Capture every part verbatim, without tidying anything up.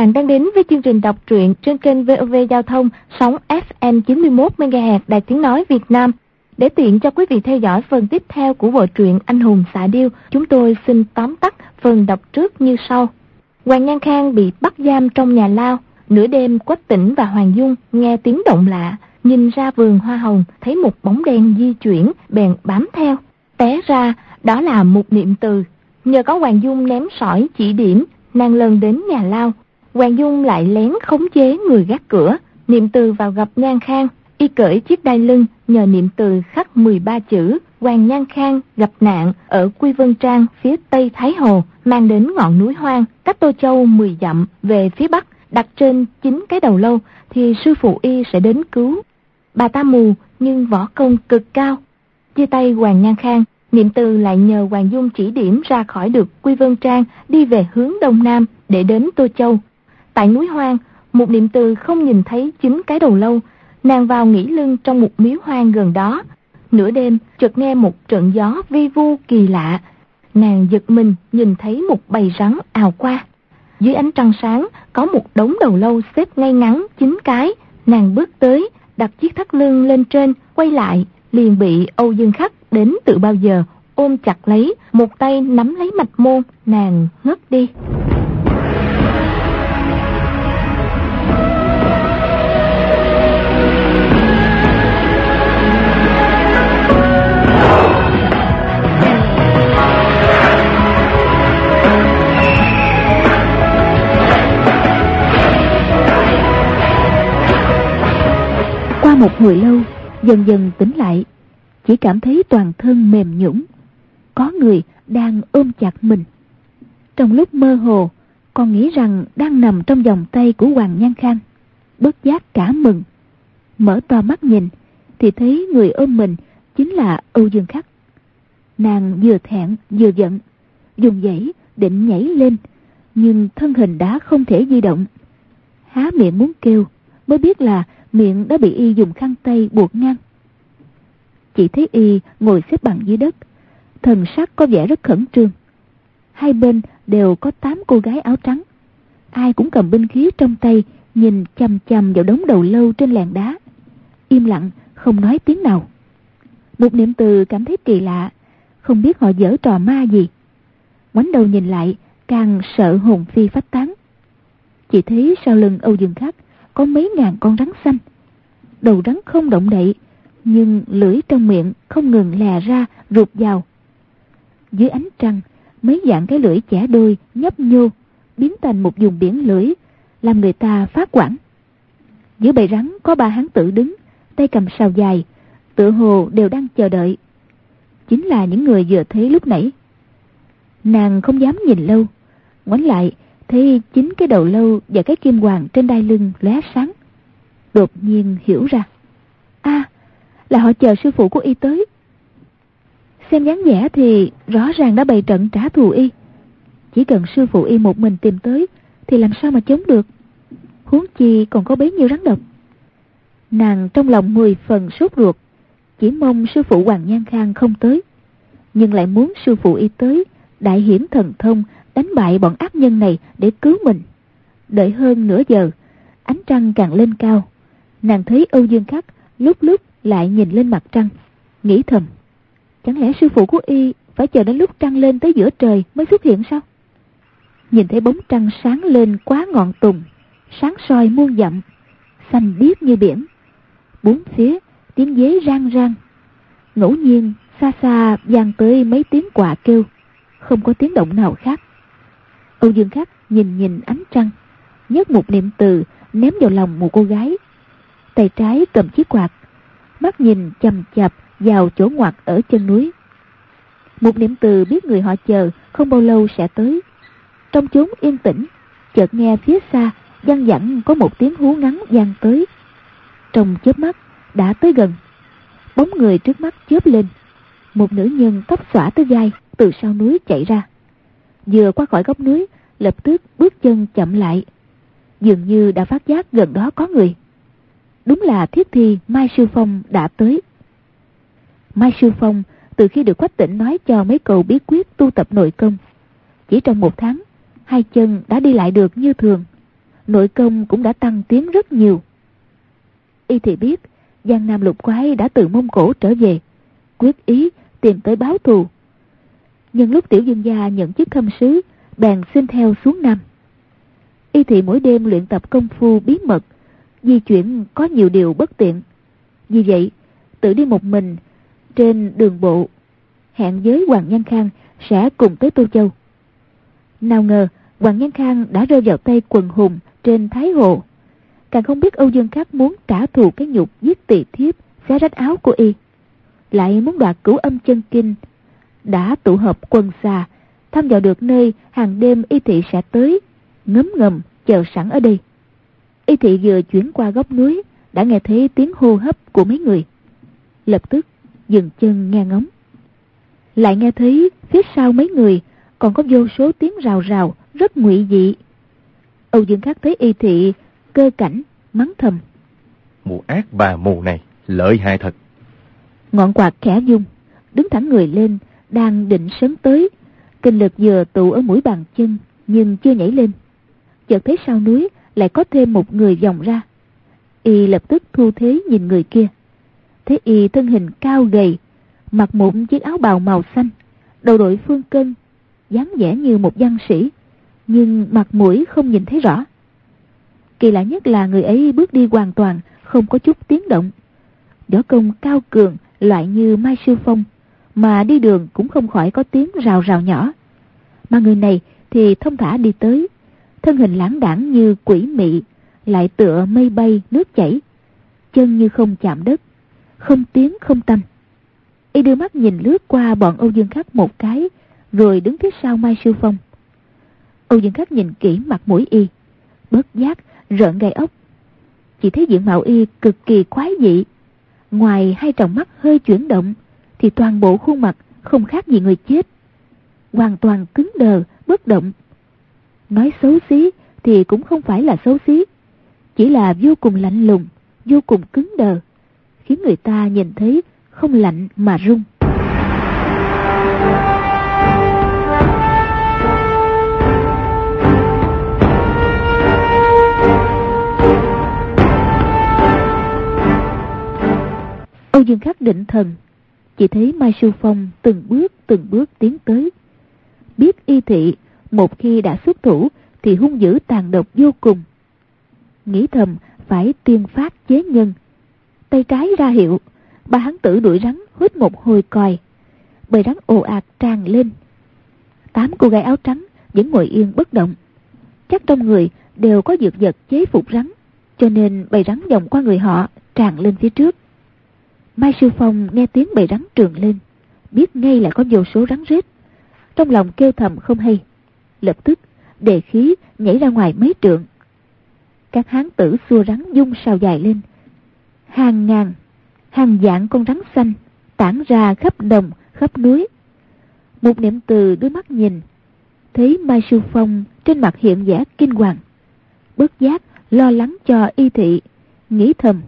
bạn đang đến với chương trình đọc truyện trên kênh vê o vê Giao thông sóng ép em chín mươi mốt mê ga héc Đài Tiếng Nói Việt Nam. Để tiện cho quý vị theo dõi phần tiếp theo của bộ truyện Anh Hùng Xạ Điêu, chúng tôi xin tóm tắt phần đọc trước như sau. Hoàng Nhan Khang bị bắt giam trong nhà lao. Nửa đêm, Quách Tĩnh và Hoàng Dung nghe tiếng động lạ, nhìn ra vườn hoa hồng, thấy một bóng đen di chuyển, bèn bám theo. Té ra, đó là Mục Niệm Từ. Nhờ có Hoàng Dung ném sỏi chỉ điểm, nàng lần đến nhà lao. Hoàng Dung lại lén khống chế người gác cửa. Niệm Từ vào gặp Nhan Khang, y cởi chiếc đai lưng, nhờ Niệm Từ khắc mười ba chữ Hoàng Nhan Khang gặp nạn ở Quy Vân Trang phía tây Thái Hồ, mang đến ngọn núi hoang cách Tô Châu mười dặm về phía bắc, đặt trên chín cái đầu lâu thì sư phụ y sẽ đến cứu. Bà ta mù nhưng võ công cực cao. Chia tay Hoàng Nhan Khang, Niệm Từ lại nhờ Hoàng Dung chỉ điểm ra khỏi được Quy Vân Trang, đi về hướng đông nam để đến Tô Châu. Tại núi hoang, một Niệm Từ không nhìn thấy chín cái đầu lâu, nàng vào nghỉ lưng trong một miếu hoang gần đó. Nửa đêm chợt nghe một trận gió vi vu kỳ lạ, nàng giật mình nhìn thấy một bầy rắn ào qua. Dưới ánh trăng sáng có một đống đầu lâu xếp ngay ngắn chín cái. Nàng bước tới, đặt chiếc thắt lưng lên trên, quay lại liền bị Âu Dương Khắc đến từ bao giờ ôm chặt lấy, một tay nắm lấy mạch môn, nàng ngất đi. Qua một hồi lâu, dần dần tỉnh lại, chỉ cảm thấy toàn thân mềm nhũn, có người đang ôm chặt mình. Trong lúc mơ hồ, còn nghĩ rằng đang nằm trong vòng tay của Hoàng Nhan Khang, bất giác cả mừng. Mở to mắt nhìn thì thấy người ôm mình chính là Âu Dương Khắc. Nàng vừa thẹn vừa giận, dùng dãy định nhảy lên, nhưng thân hình đã không thể di động. Há miệng muốn kêu, mới biết là miệng đã bị y dùng khăn tay buộc ngang. Chỉ thấy y ngồi xếp bằng dưới đất, thần sắc có vẻ rất khẩn trương. Hai bên đều có tám cô gái áo trắng, ai cũng cầm binh khí trong tay, nhìn chằm chằm vào đống đầu lâu trên làn đá, im lặng không nói tiếng nào. Một Niệm Từ cảm thấy kỳ lạ, không biết họ giở trò ma gì. Ngoảnh đầu nhìn lại, càng sợ hồn phi phách tán. Chỉ thấy sau lưng Âu Dương Khắc có mấy ngàn con rắn xanh. Đầu rắn không động đậy, nhưng lưỡi trong miệng không ngừng lè ra rụt vào. Dưới ánh trăng, mấy dạng cái lưỡi chẻ đôi nhấp nhô, biến thành một vùng biển lưỡi, làm người ta phát hoảng. Giữa bầy rắn có ba hán tử đứng, tay cầm sào dài, tựa hồ đều đang chờ đợi. Chính là những người vừa thấy lúc nãy. Nàng không dám nhìn lâu, ngoảnh lại thấy chính cái đầu lâu và cái kim hoàng trên đai lưng lóe sáng. Đột nhiên hiểu ra, a à, là họ chờ sư phụ của y tới. Xem dáng vẻ thì rõ ràng đã bày trận trả thù y. Chỉ cần sư phụ y một mình tìm tới thì làm sao mà chống được, huống chi còn có bấy nhiêu rắn độc. Nàng trong lòng mười phần sốt ruột, chỉ mong sư phụ Hoàng Nhan Khang không tới, nhưng lại muốn sư phụ y tới đại hiển thần thông, đánh bại bọn ác nhân này để cứu mình. Đợi hơn nửa giờ, ánh trăng càng lên cao, nàng thấy Âu Dương Khắc lúc lúc lại nhìn lên mặt trăng, nghĩ thầm, chẳng lẽ sư phụ của y phải chờ đến lúc trăng lên tới giữa trời mới xuất hiện sao? Nhìn thấy bóng trăng sáng lên quá ngọn tùng, sáng soi muôn dặm, xanh biếc như biển. Bốn phía tiếng dế rang rang, ngẫu nhiên xa xa vang tới mấy tiếng quạ kêu, không có tiếng động nào khác. Âu Dương Khắc nhìn nhìn ánh trăng, nhấc một niệm từ ném vào lòng một cô gái, tay trái cầm chiếc quạt, mắt nhìn chằm chằm vào chỗ ngoặt ở chân núi. Một niệm từ biết người họ chờ không bao lâu sẽ tới. Trong chốn yên tĩnh, chợt nghe phía xa văng vẳng có một tiếng hú ngắn vang tới. Trong chớp mắt đã tới gần, bóng người trước mắt chớp lên, một nữ nhân tóc xõa tới vai từ sau núi chạy ra. Vừa qua khỏi góc núi, lập tức bước chân chậm lại, dường như đã phát giác gần đó có người. Đúng là thiết thi Mai Sư Phong đã tới. Mai Sư Phong từ khi được Quách Tĩnh nói cho mấy câu bí quyết tu tập nội công, chỉ trong một tháng hai chân đã đi lại được như thường, nội công cũng đã tăng tiến rất nhiều. Y thì biết Giang Nam Lục Quái đã từ Mông Cổ trở về, quyết ý tìm tới báo thù. Nhưng lúc Tiểu Dương gia nhận chức khâm sứ, bèn xin theo xuống Nam. Y thị mỗi đêm luyện tập công phu bí mật, di chuyển có nhiều điều bất tiện. Vì vậy, tự đi một mình trên đường bộ, hẹn với Hoàng Nhan Khang sẽ cùng tới Tô Châu. Nào ngờ Hoàng Nhan Khang đã rơi vào tay quần hùng trên Thái Hồ, càng không biết Âu Dương Khắc muốn trả thù cái nhục giết tỳ thiếp, xé rách áo của y, lại muốn đoạt Cửu Âm Chân Kinh, đã tụ hợp quần xà, thăm dò được nơi hàng đêm Y thị sẽ tới, ngấm ngầm chờ sẵn ở đây. Y thị vừa chuyển qua góc núi đã nghe thấy tiếng hô hấp của mấy người, lập tức dừng chân nghe ngóng. Lại nghe thấy phía sau mấy người còn có vô số tiếng rào rào rất ngụy dị. Âu Dương Khắc thấy Y thị cơ cảnh, mắng thầm: Mụ ác bà mù này lợi hại thật. Ngọn quạt khẽ vung, đứng thẳng người lên, đang định sấn tới, kinh lực vừa tụ ở mũi bàn chân nhưng chưa nhảy lên. Chợt thấy sau núi lại có thêm một người vòng ra. Y lập tức thu thế nhìn người kia, thấy y thân hình cao gầy, mặc một chiếc áo bào màu xanh, đầu đội phương cân, dáng vẻ như một văn sĩ, nhưng mặt mũi không nhìn thấy rõ. Kỳ lạ nhất là người ấy bước đi hoàn toàn không có chút tiếng động, võ công cao cường loại như Mai Sư Phong, mà đi đường cũng không khỏi có tiếng rào rào nhỏ. Mà người này thì thông thả đi tới, thân hình lãng đãng như quỷ mị, lại tựa mây bay nước chảy, chân như không chạm đất, không tiếng không tăm. Y đưa mắt nhìn lướt qua bọn Âu Dương Khắc một cái, rồi đứng phía sau Mai Sư Phong. Âu Dương Khắc nhìn kỹ mặt mũi y, bất giác rợn gai ốc. Chỉ thấy diện mạo y cực kỳ quái dị, ngoài hai tròng mắt hơi chuyển động thì toàn bộ khuôn mặt không khác gì người chết, hoàn toàn cứng đờ bất động. Nói xấu xí thì cũng không phải là xấu xí, chỉ là vô cùng lạnh lùng, vô cùng cứng đờ, khiến người ta nhìn thấy không lạnh mà run. Âu Dương Khắc định thần, chỉ thấy Mai Sư Phong từng bước từng bước tiến tới. Biết Y thị một khi đã xuất thủ thì hung dữ tàn độc vô cùng, nghĩ thầm phải tiên phát chế nhân. Tay trái ra hiệu, ba hán tử đuổi rắn hút một hồi còi, bầy rắn ồ ạt tràn lên. Tám cô gái áo trắng vẫn ngồi yên bất động, chắc trong người đều có dược vật chế phục rắn, cho nên bầy rắn vòng qua người họ tràn lên phía trước. Mai Sư Phong nghe tiếng bầy rắn trườn lên, biết ngay là có vô số rắn rết, trong lòng kêu thầm không hay, lập tức đề khí nhảy ra ngoài mấy trượng. Các hán tử xua rắn dung sao dài lên, hàng ngàn, hàng vạn con rắn xanh tản ra khắp đồng, khắp núi. Một niệm từ đôi mắt nhìn, thấy Mai Sư Phong trên mặt hiện vẻ kinh hoàng, bất giác lo lắng cho Y thị, nghĩ thầm: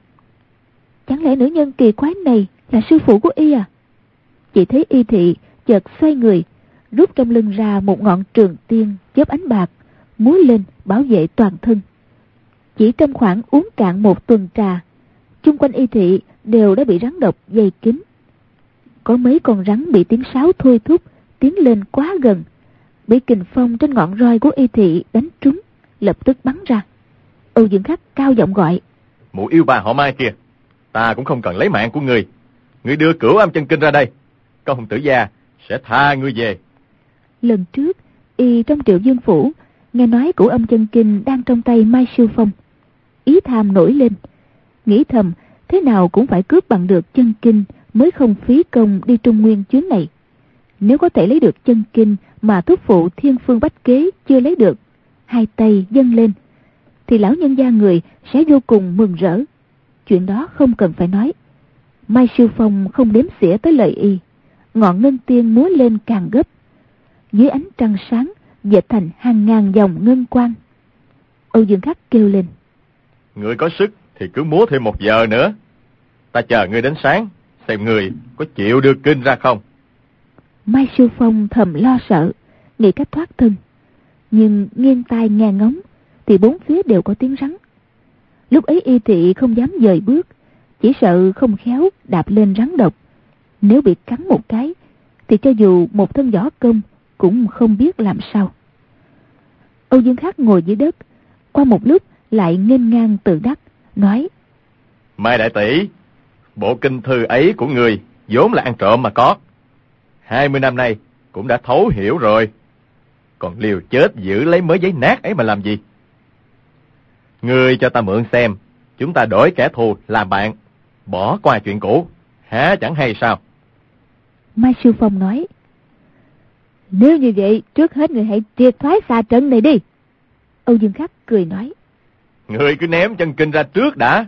chẳng lẽ nữ nhân kỳ quái này là sư phụ của y à? Chỉ thấy Y thị chợt xoay người, rút trong lưng ra một ngọn trường tiên chớp ánh bạc, múa lên bảo vệ toàn thân. Chỉ trong khoảng uống cạn một tuần trà, chung quanh Y thị đều đã bị rắn độc dày kín. Có mấy con rắn bị tiếng sáo thôi thúc tiến lên quá gần, bị kình phong trên ngọn roi của Y thị đánh trúng, lập tức bắn ra. Âu Dương Khắc cao giọng gọi: Mụ yêu bà họ Mai kìa, ta cũng không cần lấy mạng của người, người đưa Cửu Âm Chân Kinh ra đây, công tử gia sẽ tha ngươi về. Lần trước y trong Triệu Dương phủ nghe nói Cửu Âm Chân Kinh đang trong tay Mai Sư Phong, ý tham nổi lên, nghĩ thầm thế nào cũng phải cướp bằng được chân kinh mới không phí công đi Trung Nguyên chuyến này. Nếu có thể lấy được chân kinh mà thúc phụ Thiên Phương Bách Kế chưa lấy được, hai tay dâng lên, thì lão nhân gia người sẽ vô cùng mừng rỡ. Chuyện đó không cần phải nói. Mai Sư Phong không đếm xỉa tới lời y, ngọn ngân tiên múa lên càng gấp, dưới ánh trăng sáng dệt thành hàng ngàn dòng ngân quang. Âu Dương Khắc kêu lên: Người có sức thì cứ múa thêm một giờ nữa, ta chờ ngươi đến sáng, xem người có chịu đưa kinh ra không. Mai Sư Phong thầm lo sợ, nghĩ cách thoát thân, nhưng nghiêng tai nghe ngóng thì bốn phía đều có tiếng rắn. Lúc ấy Y Thị không dám dời bước, chỉ sợ không khéo đạp lên rắn độc. Nếu bị cắn một cái thì cho dù một thân võ công cũng không biết làm sao. Âu Dương Khắc ngồi dưới đất, qua một lúc lại nghênh ngang tự đắc, nói: Mai đại tỷ, bộ kinh thư ấy của người vốn là ăn trộm mà có. Hai mươi năm nay cũng đã thấu hiểu rồi, còn liều chết giữ lấy mớ giấy nát ấy mà làm gì? Ngươi cho ta mượn xem, chúng ta đổi kẻ thù làm bạn, bỏ qua chuyện cũ, há chẳng hay sao? Mai Sư Phong nói: Nếu như vậy, trước hết người hãy triệt thoái xà trận này đi. Âu Dương Khắc cười nói: Ngươi cứ ném chân kinh ra trước đã.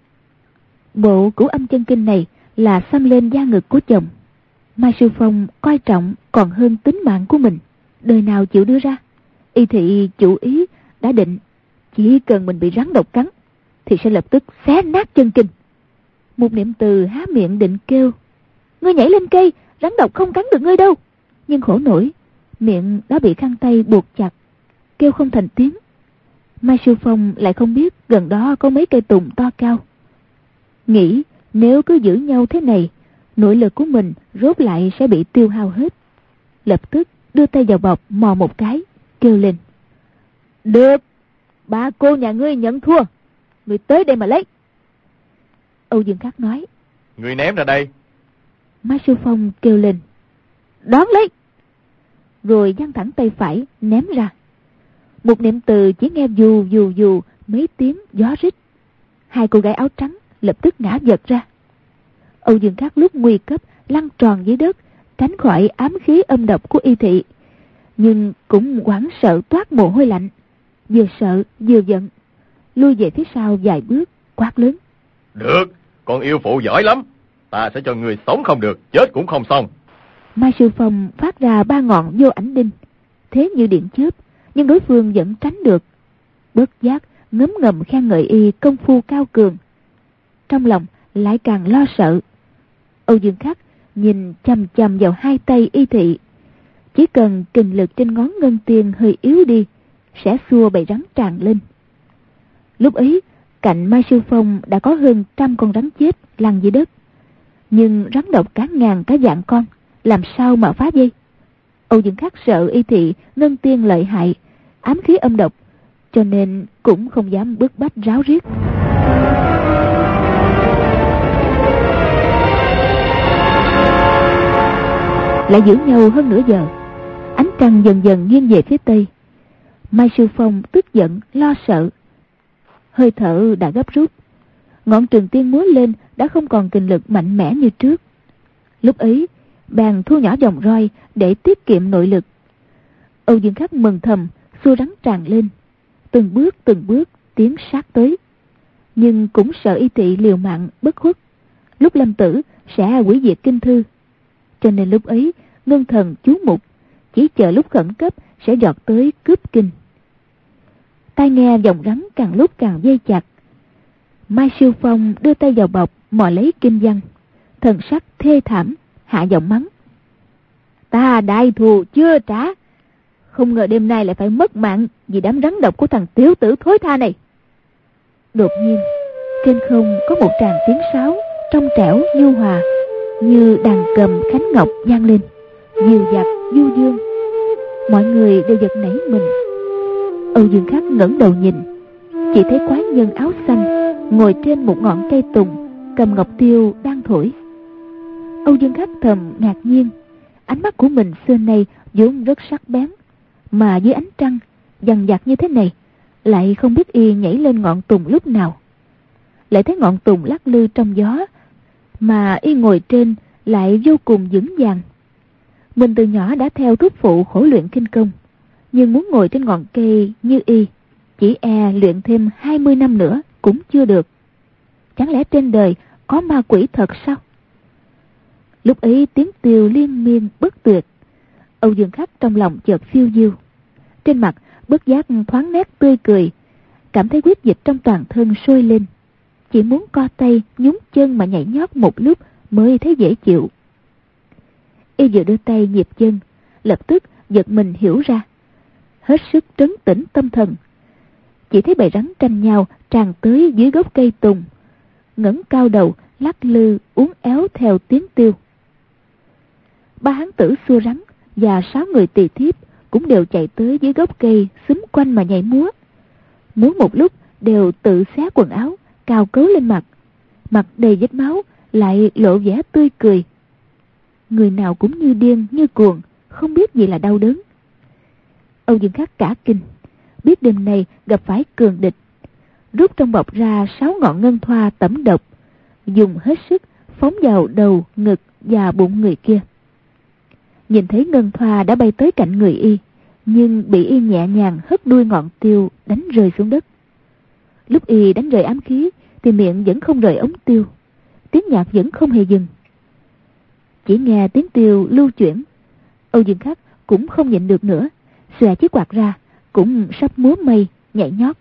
Bộ cửu âm chân kinh này là xăm lên da ngực của chồng. Mai Sư Phong coi trọng còn hơn tính mạng của mình, đời nào chịu đưa ra. Y Thị chủ ý đã định, chỉ cần mình bị rắn độc cắn thì sẽ lập tức xé nát chân kinh. Một niệm từ há miệng định kêu: Ngươi nhảy lên cây, rắn độc không cắn được ngươi đâu. Nhưng khổ nổi, miệng đã bị khăn tay buộc chặt, kêu không thành tiếng. Mai Sư Phong lại không biết gần đó có mấy cây tùng to cao. Nghĩ nếu cứ giữ nhau thế này, nội lực của mình rốt lại sẽ bị tiêu hao hết. Lập tức đưa tay vào bọc mò một cái, kêu lên: Được, bà cô nhà ngươi nhận thua, ngươi tới đây mà lấy. Âu Dương Khắc nói: Ngươi ném ra đây. Mai Sư Phong kêu lên: Đón lấy. Rồi giăng thẳng tay phải ném ra. Một niệm từ chỉ nghe dù dù dù mấy tiếng gió rít. Hai cô gái áo trắng lập tức ngã giật ra. Âu Dương Khắc lúc nguy cấp lăn tròn dưới đất, tránh khỏi ám khí âm độc của Y Thị, nhưng cũng hoảng sợ toát mồ hôi lạnh, vừa sợ vừa giận, lui về phía sau vài bước, quát lớn: Được, con yêu phụ giỏi lắm, ta sẽ cho người sống không được, chết cũng không xong. Mai Sư Phong phát ra ba ngọn vô ảnh đinh, thế như điện chớp, nhưng đối phương vẫn tránh được. Bất giác ngấm ngầm khen ngợi y công phu cao cường, trong lòng lại càng lo sợ. Âu Dương Khắc nhìn chằm chằm vào hai tay Y Thị, chỉ cần kình lực trên ngón ngân tiền hơi yếu đi sẽ xua bầy rắn tràn lên. Lúc ấy cạnh Mai Sư Phong đã có hơn trăm con rắn chết lăn dưới đất, nhưng rắn độc cả ngàn cả vạn con, làm sao mà phá dây? Âu Dương Khắc sợ Y Thị ngân tiên lợi hại, ám khí âm độc, cho nên cũng không dám bức bách ráo riết. Lại giữ nhau hơn nửa giờ, ánh trăng dần dần nghiêng về phía tây. Mai Sư Phong tức giận lo sợ, hơi thở đã gấp rút, ngọn trường tiên múa lên đã không còn kình lực mạnh mẽ như trước. Lúc ấy bèn thu nhỏ vòng roi để tiết kiệm nội lực. Âu Dương Khắc mừng thầm, xua rắn tràn lên, từng bước từng bước tiến sát tới, nhưng cũng sợ Y Thị liều mạng bất khuất, lúc lâm tử sẽ hủy diệt kinh thư, cho nên lúc ấy ngân thần chú mục, chỉ chờ lúc khẩn cấp sẽ giọt tới cướp kinh. Tai nghe vòng rắn càng lúc càng dây chặt. Mai Sư Phong đưa tay vào bọc mò lấy kinh văn, thần sắc thê thảm, hạ giọng mắng: Ta đại thù chưa trả, không ngờ đêm nay lại phải mất mạng vì đám rắn độc của thằng tiểu tử thối tha này. Đột nhiên trên không có một tràng tiếng sáo trong trẻo nhu hòa, như đàn cầm khánh ngọc vang lên, dịu dặt du dương. Mọi người đều giật nảy mình. Âu Dương Khắc ngẩng đầu nhìn, chỉ thấy quái nhân áo xanh ngồi trên một ngọn cây tùng, cầm ngọc tiêu đang thổi. Âu Dương Khắc thầm ngạc nhiên, ánh mắt của mình xưa nay vốn rất sắc bén, mà dưới ánh trăng dằn vặt như thế này lại không biết y nhảy lên ngọn tùng lúc nào. Lại thấy ngọn tùng lắc lư trong gió, mà y ngồi trên lại vô cùng vững vàng. Mình từ nhỏ đã theo thúc phụ khổ luyện kinh công, nhưng muốn ngồi trên ngọn cây như y, chỉ e luyện thêm hai mươi năm nữa cũng chưa được. Chẳng lẽ trên đời có ma quỷ thật sao? Lúc ấy tiếng tiêu liên miên bất tuyệt. Âu Dương Khắc trong lòng chợt phiêu diêu, trên mặt bất giác thoáng nét tươi cười, cảm thấy huyết dịch trong toàn thân sôi lên, chỉ muốn co tay nhúng chân mà nhảy nhót một lúc mới thấy dễ chịu. Y vừa đưa tay nhịp chân, lập tức giật mình hiểu ra, hết sức trấn tĩnh tâm thần, chỉ thấy bầy rắn tranh nhau tràn tới dưới gốc cây tùng, ngẩng cao đầu lắc lư uốn éo theo tiếng tiêu. Ba hán tử xua rắn và sáu người tỳ thiếp cũng đều chạy tới dưới gốc cây xúm quanh mà nhảy múa. Múa một lúc đều tự xé quần áo, cào cấu lên mặt, mặt đầy vết máu lại lộ vẻ tươi cười. Người nào cũng như điên như cuồng, không biết gì là đau đớn. Âu Dương Khắc cả kinh, biết đêm nay gặp phải cường địch, rút trong bọc ra sáu ngọn ngân thoa tẩm độc, dùng hết sức phóng vào đầu, ngực và bụng người kia. Nhìn thấy ngân thoa đã bay tới cạnh người y, nhưng bị y nhẹ nhàng hất đuôi ngọn tiêu đánh rơi xuống đất. Lúc y đánh rơi ám khí thì miệng vẫn không rời ống tiêu, tiếng nhạc vẫn không hề dừng. Chỉ nghe tiếng tiêu lưu chuyển, Âu Dương Khắc cũng không nhịn được nữa, xòe chiếc quạt ra, cũng sắp múa mây nhảy nhót.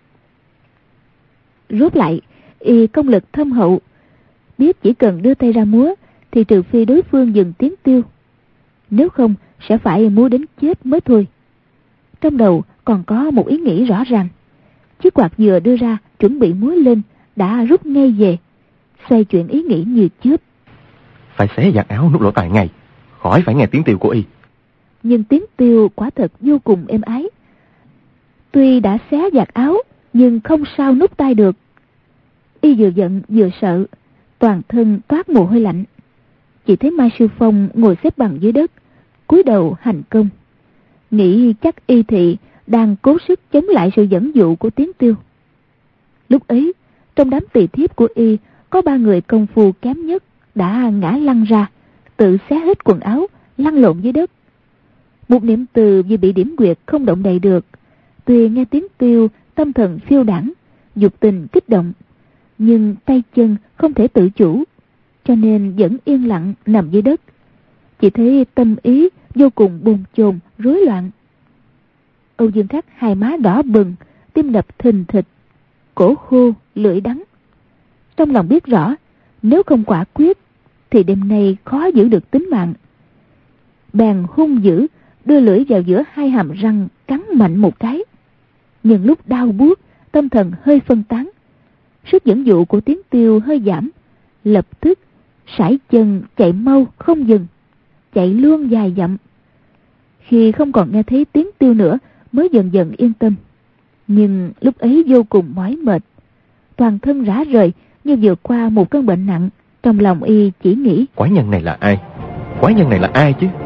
Rốt lại, y công lực thâm hậu, biết chỉ cần đưa tay ra múa thì trừ phi đối phương dừng tiếng tiêu, nếu không sẽ phải múa đến chết mới thôi. Trong đầu còn có một ý nghĩ rõ ràng, chiếc quạt vừa đưa ra chuẩn bị múa lên đã rút ngay về, xoay chuyển ý nghĩ như chớp. Phải xé giặt áo nút lỗ tai ngay, khỏi phải nghe tiếng tiêu của y. Nhưng tiếng tiêu quả thật vô cùng êm ái. Tuy đã xé giặt áo nhưng không sao nút tai được. Y vừa giận vừa sợ, toàn thân toát mồ hôi lạnh. Chỉ thấy Mai Sư Phong ngồi xếp bằng dưới đất, cúi đầu hành công, nghĩ chắc y thị đang cố sức chống lại sự dẫn dụ của tiếng tiêu. Lúc ấy, trong đám tỳ thiếp của y có ba người công phu kém nhất đã ngã lăn ra, tự xé hết quần áo, lăn lộn dưới đất. Một Niệm Từ vì bị điểm quyệt không động đậy được, tuy nghe tiếng tiêu tâm thần phiêu đãng, dục tình kích động, nhưng tay chân không thể tự chủ, cho nên vẫn yên lặng nằm dưới đất. Chỉ thấy tâm ý vô cùng bồn chồn rối loạn. Âu Dương Khắc hai má đỏ bừng, tim đập thình thịch, cổ khô lưỡi đắng. Trong lòng biết rõ, nếu không quả quyết thì đêm nay khó giữ được tính mạng. Bèn hung dữ đưa lưỡi vào giữa hai hàm răng cắn mạnh một cái. Nhưng lúc đau buốt, tâm thần hơi phân tán, sức dẫn dụ của tiếng tiêu hơi giảm, lập tức sải chân chạy mau không dừng, chạy luôn dài dặm. Khi không còn nghe thấy tiếng tiêu nữa mới dần dần yên tâm. Nhưng lúc ấy vô cùng mỏi mệt, toàn thân rã rời như vượt qua một cơn bệnh nặng. Trong lòng y chỉ nghĩ, quái nhân này là ai? Quái nhân này là ai chứ?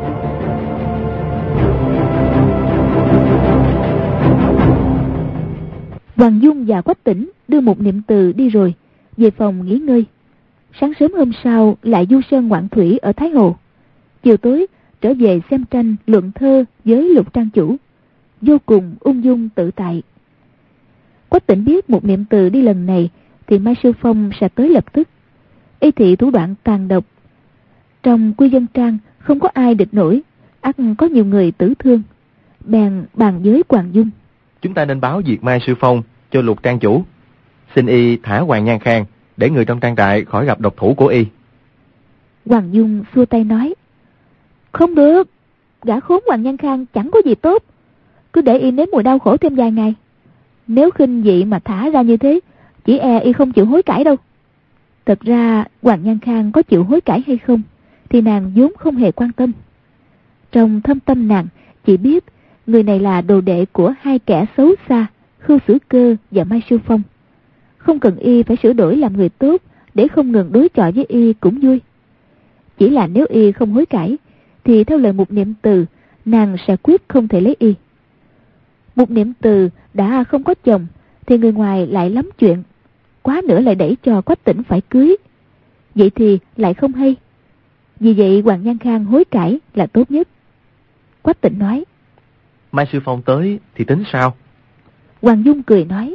Hoàng Dung và Quách Tĩnh đưa một Niệm Từ đi rồi, về phòng nghỉ ngơi. Sáng sớm hôm sau lại du sơn ngoạn thủy ở Thái Hồ. Chiều tối trở về xem tranh luận thơ với Lục Trang chủ, vô cùng ung dung tự tại. Quách Tĩnh biết một Niệm Từ đi lần này thì Mai Sư Phong sẽ tới lập tức. Y thị thủ đoạn tàn độc, trong Quy Dân Trang không có ai địch nổi, ắt có nhiều người tử thương. Bèn bàn với Hoàng Dung, chúng ta nên báo việc Mai Sư Phong cho Lục Trang chủ, xin y thả Hoàng Nhan Khang để người trong trang trại khỏi gặp độc thủ của y. Hoàng Dung xua tay nói, không được, gã khốn Hoàng Nhan Khang chẳng có gì tốt, cứ để y nếm mùi đau khổ thêm vài ngày. Nếu khinh dị mà thả ra như thế, chỉ e y không chịu hối cải đâu. Thật ra Hoàng Nhan Khang có chịu hối cải hay không thì nàng vốn không hề quan tâm. Trong thâm tâm nàng chỉ biết người này là đồ đệ của hai kẻ xấu xa, Khưu Sử Cơ và Mai Sư Phong. Không cần y phải sửa đổi làm người tốt để không ngừng đối chọi với y cũng vui. Chỉ là nếu y không hối cải thì theo lời một Niệm Từ, nàng sẽ quyết không thể lấy y. Một Niệm Từ đã không có chồng thì người ngoài lại lắm chuyện, quá nữa lại đẩy cho Quách Tĩnh phải cưới, vậy thì lại không hay. Vì vậy Hoàng Nhan Khang hối cải là tốt nhất. Quách Tĩnh nói, Mai Sư Phong tới thì tính sao? Hoàng Dung cười nói,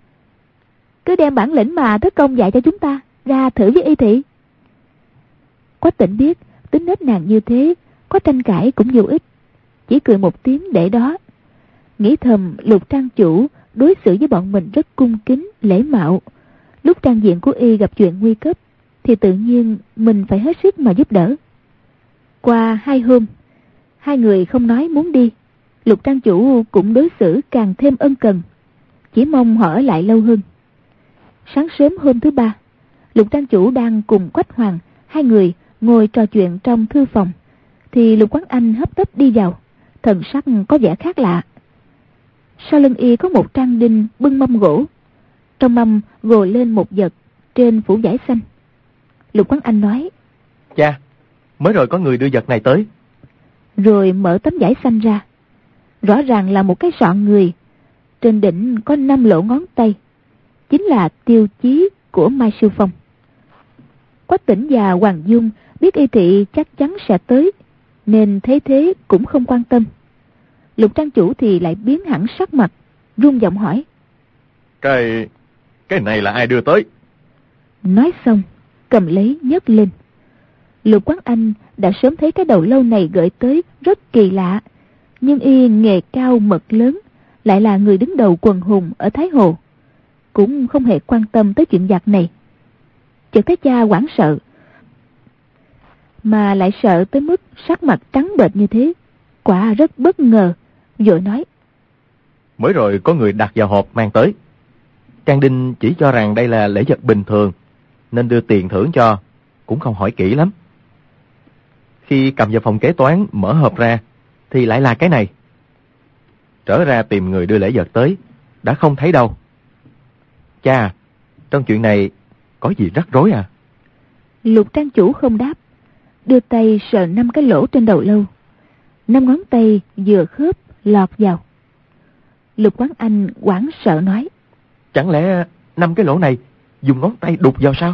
cứ đem bản lĩnh mà thất công dạy cho chúng ta ra thử với y thị. Quách Tĩnh biết tính nết nàng như thế, có tranh cãi cũng vô ích, chỉ cười một tiếng để đó. Nghĩ thầm Lục Trang chủ đối xử với bọn mình rất cung kính, lễ mạo. Lúc trang diện của y gặp chuyện nguy cấp thì tự nhiên mình phải hết sức mà giúp đỡ. Qua hai hôm, hai người không nói muốn đi, Lục Trang chủ cũng đối xử càng thêm ân cần. chỉ mong họ ở lại lâu hơn. Sáng sớm hôm thứ ba, Lục Trang chủ đang cùng Quách Hoàng hai người ngồi trò chuyện trong thư phòng, thì Lục Quán Anh hấp tấp đi vào, thần sắc có vẻ khác lạ. Sau lưng y có một trang đinh bưng mâm gỗ, trong mâm gồ lên một vật trên phủ vải xanh. Lục Quán Anh nói: Cha, mới rồi có người đưa vật này tới. Rồi mở tấm vải xanh ra, rõ ràng là một cái sọn người, trên đỉnh có năm lỗ ngón tay, chính là tiêu chí của Mai Sư Phong. Quách Tĩnh và Hoàng Dung biết y thị chắc chắn sẽ tới, nên thấy thế cũng không quan tâm. Lục Trang chủ thì lại biến hẳn sắc mặt, run giọng hỏi: Cái... cái này là ai đưa tới? Nói xong, cầm lấy nhấc lên. Lục Quán Anh đã sớm thấy cái đầu lâu này gửi tới rất kỳ lạ, nhưng y nghề cao mật lớn, lại là người đứng đầu quần hùng ở Thái Hồ, cũng không hề quan tâm tới chuyện giặc này. Chợt thấy cha hoảng sợ, mà lại sợ tới mức sắc mặt trắng bệch như thế, quả rất bất ngờ, vội nói: Mới rồi có người đặt vào hộp mang tới. Trang Đinh chỉ cho rằng đây là lễ vật bình thường, nên đưa tiền thưởng cho, cũng không hỏi kỹ lắm. Khi cầm vào phòng kế toán mở hộp ra, thì lại là cái này. Trở ra tìm người đưa lễ vật tới, đã không thấy đâu. Cha, trong chuyện này có gì rắc rối à? Lục Trang chủ không đáp, đưa tay sờ năm cái lỗ trên đầu lâu. Năm ngón tay vừa khớp lọt vào. Lục Quán Anh hoảng sợ nói: Chẳng lẽ năm cái lỗ này dùng ngón tay đục vào sao?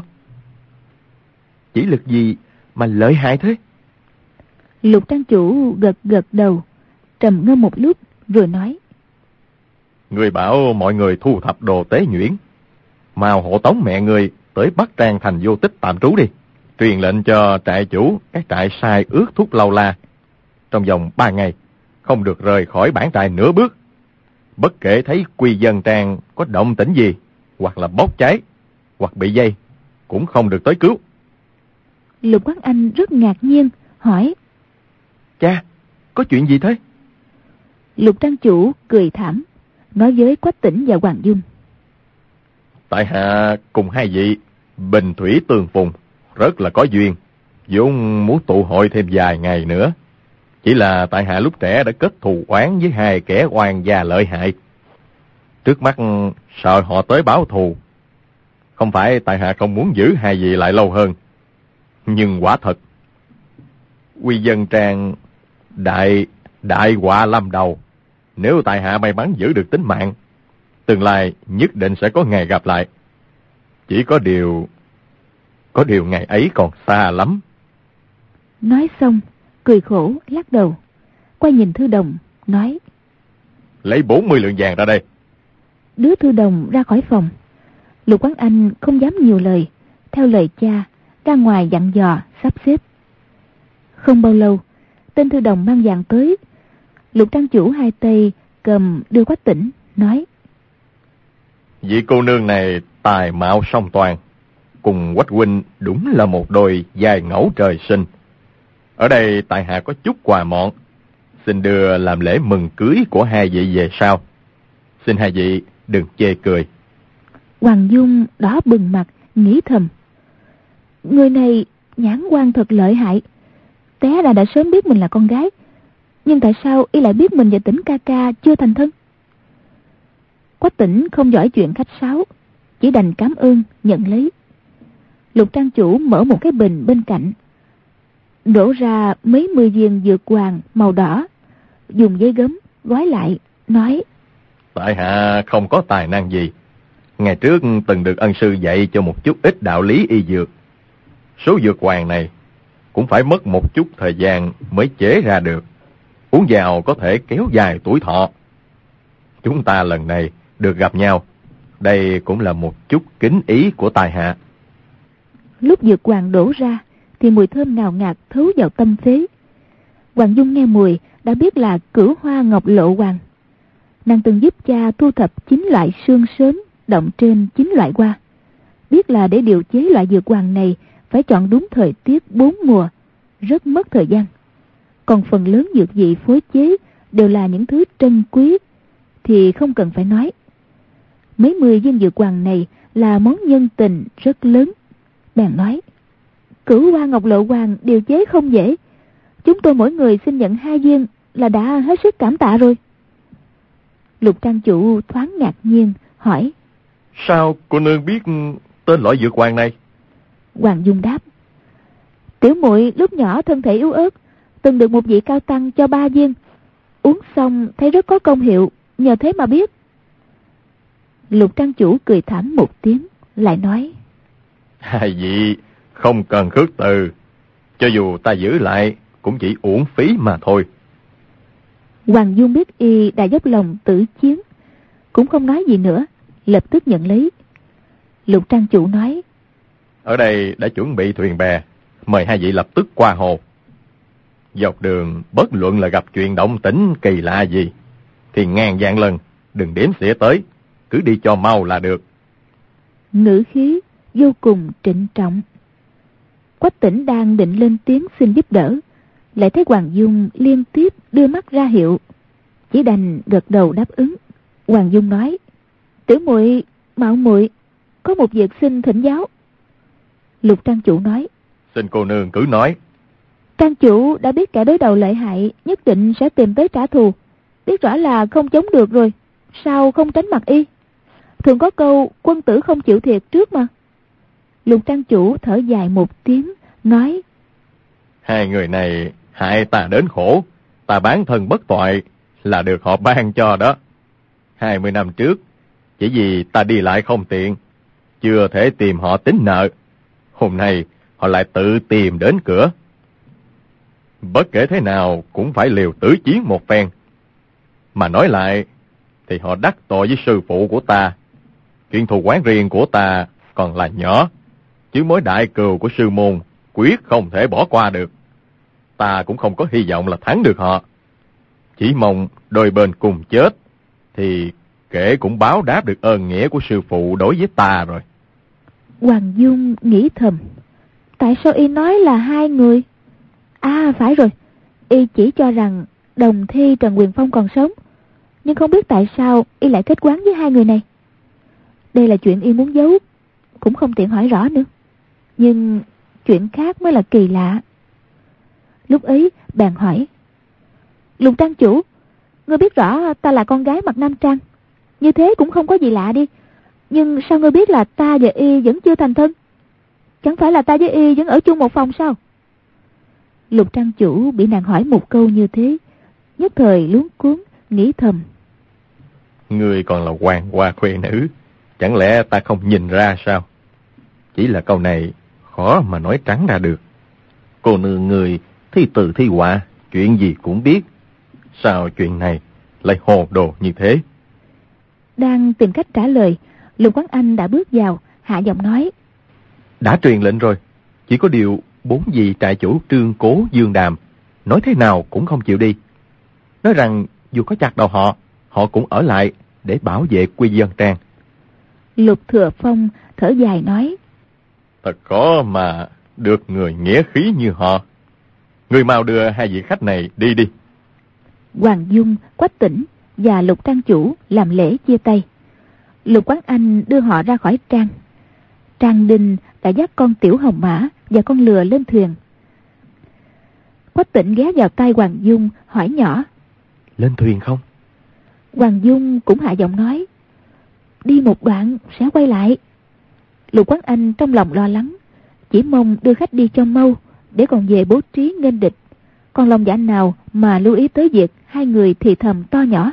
Chỉ lực gì mà lợi hại thế? Lục Trang chủ gật gật đầu, trầm ngâm một lúc rồi nói: Người bảo mọi người thu thập đồ tế nhuyễn, mau hộ tống mẹ người tới Bắc Trang thành vô tích tạm trú đi. Truyền lệnh cho trại chủ các trại sai ước thúc lâu la, trong vòng ba ngày không được rời khỏi bản trại nửa bước. Bất kể thấy Quy Dân Trang có động tĩnh gì, hoặc là bốc cháy, hoặc bị dây, cũng không được tới cứu. Lục Quán Anh rất ngạc nhiên, hỏi: Cha, có chuyện gì thế? Lục Trang chủ cười thảm, nói với Quách Tĩnh và Hoàng Dung: Tại hạ cùng hai vị bình thủy tương phùng, rất là có duyên, vốn muốn tụ hội thêm vài ngày nữa. Chỉ là tại hạ lúc trẻ đã kết thù oán với hai kẻ oan gia lợi hại. Trước mắt sợ họ tới báo thù. Không phải tại hạ không muốn giữ hai vị lại lâu hơn, nhưng quả thật Quy Dân Trang đại đại họa lâm đầu. Nếu tại hạ may mắn giữ được tính mạng, tương lai nhất định sẽ có ngày gặp lại. Chỉ có điều Có điều ngày ấy còn xa lắm. Nói xong cười khổ lắc đầu, quay nhìn Thư Đồng nói: Lấy bốn mươi lượng vàng ra đây. Đứa Thư Đồng ra khỏi phòng. Lục Quán Anh không dám nhiều lời, theo lời cha ra ngoài dặn dò sắp xếp. Không bao lâu, tên Thư Đồng mang vàng tới. Lục Trang chủ hai tay cầm đưa Quách Tĩnh, nói: Vị cô nương này tài mạo song toàn, cùng Quách huynh đúng là một đôi giai ngẫu trời sinh. Ở đây tại hạ có chút quà mọn, xin đưa làm lễ mừng cưới của hai vị về sau. Xin hai vị đừng chê cười. Hoàng Dung đỏ bừng mặt, nghĩ thầm: Người này nhãn quan thật lợi hại. Té ra đã sớm biết mình là con gái, nhưng tại sao y lại biết mình và Tĩnh ca ca chưa thành thân? Quách Tĩnh không giỏi chuyện khách sáo, chỉ đành cảm ơn nhận lấy. Lục Trang chủ mở một cái bình bên cạnh, đổ ra mấy mươi viên dược hoàng màu đỏ, dùng giấy gấm gói lại, nói: Tại hạ không có tài năng gì, ngày trước từng được ân sư dạy cho một chút ít đạo lý y dược. Số dược hoàng này cũng phải mất một chút thời gian mới chế ra được, uống vào có thể kéo dài tuổi thọ. Chúng ta lần này được gặp nhau, đây cũng là một chút kính ý của tài hạ. Lúc dược hoàng đổ ra thì mùi thơm ngào ngạt thấu vào tâm phế. Hoàng Dung nghe mùi đã biết là cửu hoa ngọc lộ hoàng. Nàng từng giúp cha thu thập chín loại xương sớm động trên chín loại hoa, biết là để điều chế loại dược hoàng này phải chọn đúng thời tiết bốn mùa, rất mất thời gian. Còn phần lớn dược vị phối chế đều là những thứ trân quý thì không cần phải nói. mấy mươi viên dược hoàng này là món nhân tình rất lớn. Bèn nói: Cửu Hoa Ngọc Lộ Hoàng điều chế không dễ, chúng tôi mỗi người xin nhận hai viên là đã hết sức cảm tạ rồi. Lục trang chủ thoáng ngạc nhiên hỏi: Sao cô nương biết tên loại dược hoàng này? Hoàng Dung đáp: Tiểu muội lúc nhỏ thân thể yếu ớt, từng được một vị cao tăng cho ba viên, uống xong thấy rất có công hiệu, nhờ thế mà biết. Lục trang chủ cười thảm một tiếng, lại nói: Hai vị không cần khước từ, cho dù ta giữ lại cũng chỉ uổng phí mà thôi. Hoàng Dung biết y đã dốc lòng tử chiến, cũng không nói gì nữa, lập tức nhận lấy. Lục trang chủ nói: Ở đây đã chuẩn bị thuyền bè, mời hai vị lập tức qua hồ. Dọc đường bất luận là gặp chuyện động tĩnh kỳ lạ gì thì ngàn vạn lần đừng đếm xỉa tới, cứ đi cho mau là được. Ngữ khí vô cùng trịnh trọng. Quách Tĩnh đang định lên tiếng xin giúp đỡ, lại thấy Hoàng Dung liên tiếp đưa mắt ra hiệu, chỉ đành gật đầu đáp ứng. Hoàng Dung nói: Tiểu muội mạo muội có một việc xin thỉnh giáo. Lục trang chủ nói: Xin cô nương cứ nói. Trang chủ đã biết kẻ đối đầu lợi hại nhất định sẽ tìm tới trả thù, biết rõ là không chống được rồi, sao không tránh mặt y? Thường có câu quân tử không chịu thiệt trước mà. Lục trang chủ thở dài một tiếng, nói: Hai người này hại ta đến khổ, ta bán thân bất toại là được họ ban cho đó. Hai mươi năm trước, chỉ vì ta đi lại không tiện, chưa thể tìm họ tính nợ. Hôm nay họ lại tự tìm đến cửa. Bất kể thế nào cũng phải liều tử chiến một phen. Mà nói lại thì họ đắc tội với sư phụ của ta. Chuyện thù oán riêng của ta còn là nhỏ, chứ mối đại cừu của sư môn quyết không thể bỏ qua được. Ta cũng không có hy vọng là thắng được họ. Chỉ mong đôi bên cùng chết, thì kể cũng báo đáp được ơn nghĩa của sư phụ đối với ta rồi. Hoàng Dung nghĩ thầm: Tại sao y nói là hai người? À phải rồi, y chỉ cho rằng đồng thi Trần Quyền Phong còn sống, nhưng không biết tại sao y lại kết quán với hai người này. Đây là chuyện y muốn giấu, cũng không tiện hỏi rõ nữa. Nhưng chuyện khác mới là kỳ lạ. Lúc ấy bèn hỏi: Lục trang chủ, ngươi biết rõ ta là con gái mặt nam trang, như thế cũng không có gì lạ đi. Nhưng sao ngươi biết là ta và y vẫn chưa thành thân? Chẳng phải là ta với y vẫn ở chung một phòng sao? Lục trang chủ bị nàng hỏi một câu như thế, nhất thời luống cuống, nghĩ thầm: Ngươi còn là hoàng hoa khuê nữ, chẳng lẽ ta không nhìn ra sao? Chỉ là câu này khó mà nói trắng ra được. Cô nương người thi từ thi họa, chuyện gì cũng biết, sao chuyện này lại hồ đồ như thế? Đang tìm cách trả lời, Lục Quán Anh đã bước vào, hạ giọng nói: Đã truyền lệnh rồi, chỉ có điều bốn vị trại chủ Trương Cố, Dương Đàm nói thế nào cũng không chịu đi. Nói rằng dù có chặt đầu họ, họ cũng ở lại để bảo vệ Quy Vân Trang. Lục Thừa Phong thở dài nói: Thật khó mà được người nghĩa khí như họ. Người mau đưa hai vị khách này đi đi. Hoàng Dung, Quách Tĩnh và Lục trang chủ làm lễ chia tay. Lục Quán Anh đưa họ ra khỏi trang. Trang Đinh đã dắt con tiểu hồng mã và con lừa lên thuyền. Quách Tĩnh ghé vào tai Hoàng Dung hỏi nhỏ: Lên thuyền không? Hoàng Dung cũng hạ giọng nói: Đi một đoạn sẽ quay lại. Lục Quán Anh trong lòng lo lắng, chỉ mong đưa khách đi cho mau, để còn về bố trí nghênh địch. Còn lòng dạ nào mà lưu ý tới việc hai người thì thầm to nhỏ.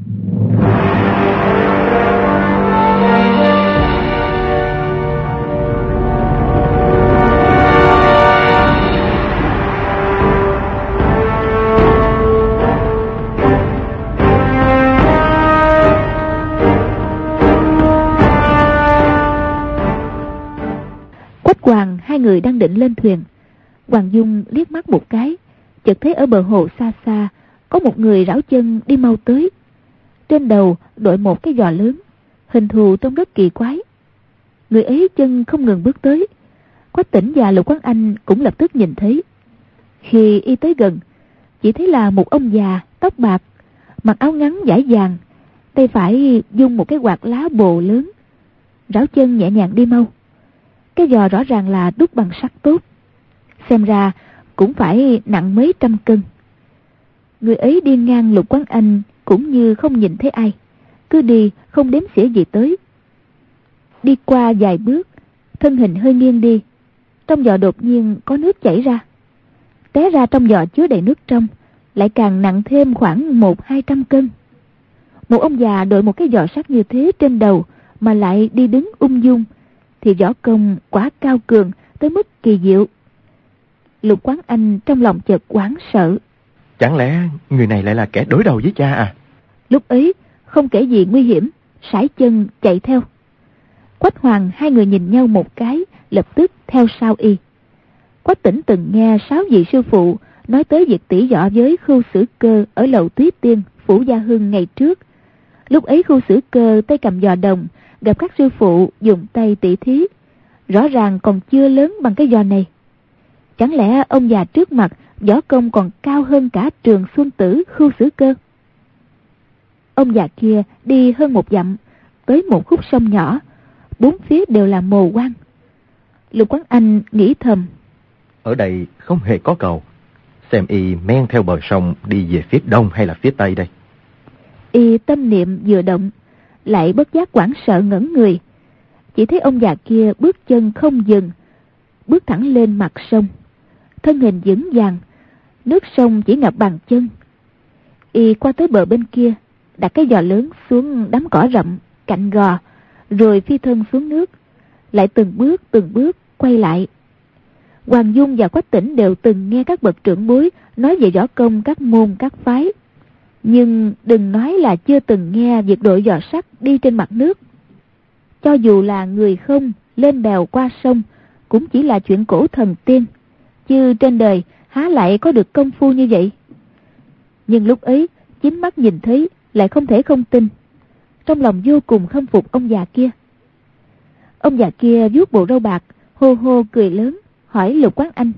Quách Hoàng hai người đang định lên thuyền. Hoàng Dung liếc mắt một cái, chợt thấy ở bờ hồ xa xa có một người rảo chân đi mau tới. Trên đầu đội một cái giò lớn, hình thù trông rất kỳ quái. Người ấy chân không ngừng bước tới. Quách Tĩnh và Lục Quán Anh cũng lập tức nhìn thấy. Khi y tới gần, chỉ thấy là một ông già tóc bạc, mặc áo ngắn dải vàng, tay phải dung một cái quạt lá bồ lớn, rảo chân nhẹ nhàng đi mau. Cái giò rõ ràng là đúc bằng sắt tốt, xem ra cũng phải nặng mấy trăm cân. Người ấy đi ngang Lục Quán Anh cũng như không nhìn thấy ai, cứ đi không đếm xỉa gì tới. Đi qua vài bước, thân hình hơi nghiêng đi, trong giò đột nhiên có nước chảy ra. Té ra trong giò chứa đầy nước trong, lại càng nặng thêm khoảng một hai trăm cân. Một ông già đội một cái giò sắt như thế trên đầu mà lại đi đứng ung dung, thì võ công quá cao cường tới mức kỳ diệu. Lục Quán Anh trong lòng chợt hoảng sợ. Chẳng lẽ người này lại là kẻ đối đầu với cha à? Lúc ấy không kể gì nguy hiểm, sải chân chạy theo. Quách Hoàng hai người nhìn nhau một cái, lập tức theo sau y. Quách Tỉnh từng nghe sáu vị sư phụ nói tới việc tỉ võ với Khưu Sử Cơ ở lầu Tuyết Tiên, phủ Gia Hưng ngày trước. Lúc ấy Khưu Sử Cơ tay cầm giò đồng, gặp các sư phụ dùng tay tỉ thí, rõ ràng còn chưa lớn bằng cái giò này. Chẳng lẽ ông già trước mặt võ công còn cao hơn cả Trường Xuân Tử Khưu Sử Cơ? Ông già kia đi hơn một dặm, tới một khúc sông nhỏ, bốn phía đều là mồ quan. Lục Quán Anh nghĩ thầm, ở đây không hề có cầu, xem y men theo bờ sông đi về phía đông hay là phía tây đây. Y tâm niệm vừa động, lại bất giác hoảng sợ ngẩn người. Chỉ thấy ông già kia bước chân không dừng, bước thẳng lên mặt sông, thân hình vững vàng, nước sông chỉ ngập bằng chân. Y qua tới bờ bên kia, đặt cái giò lớn xuống đám cỏ rậm cạnh gò, rồi phi thân xuống nước, lại từng bước từng bước quay lại. Hoàng Dung và Quách Tỉnh đều từng nghe các bậc trưởng bối nói về võ công các môn các phái, nhưng đừng nói là chưa từng nghe việc đội giò sắt đi trên mặt nước. Cho dù là người không lên bèo qua sông, cũng chỉ là chuyện cổ thần tiên, chứ trên đời há lại có được công phu như vậy. Nhưng lúc ấy chính mắt nhìn thấy lại không thể không tin, trong lòng vô cùng khâm phục ông già kia. Ông già kia vuốt bộ râu bạc, hô hô cười lớn, hỏi Lục Quán Anh: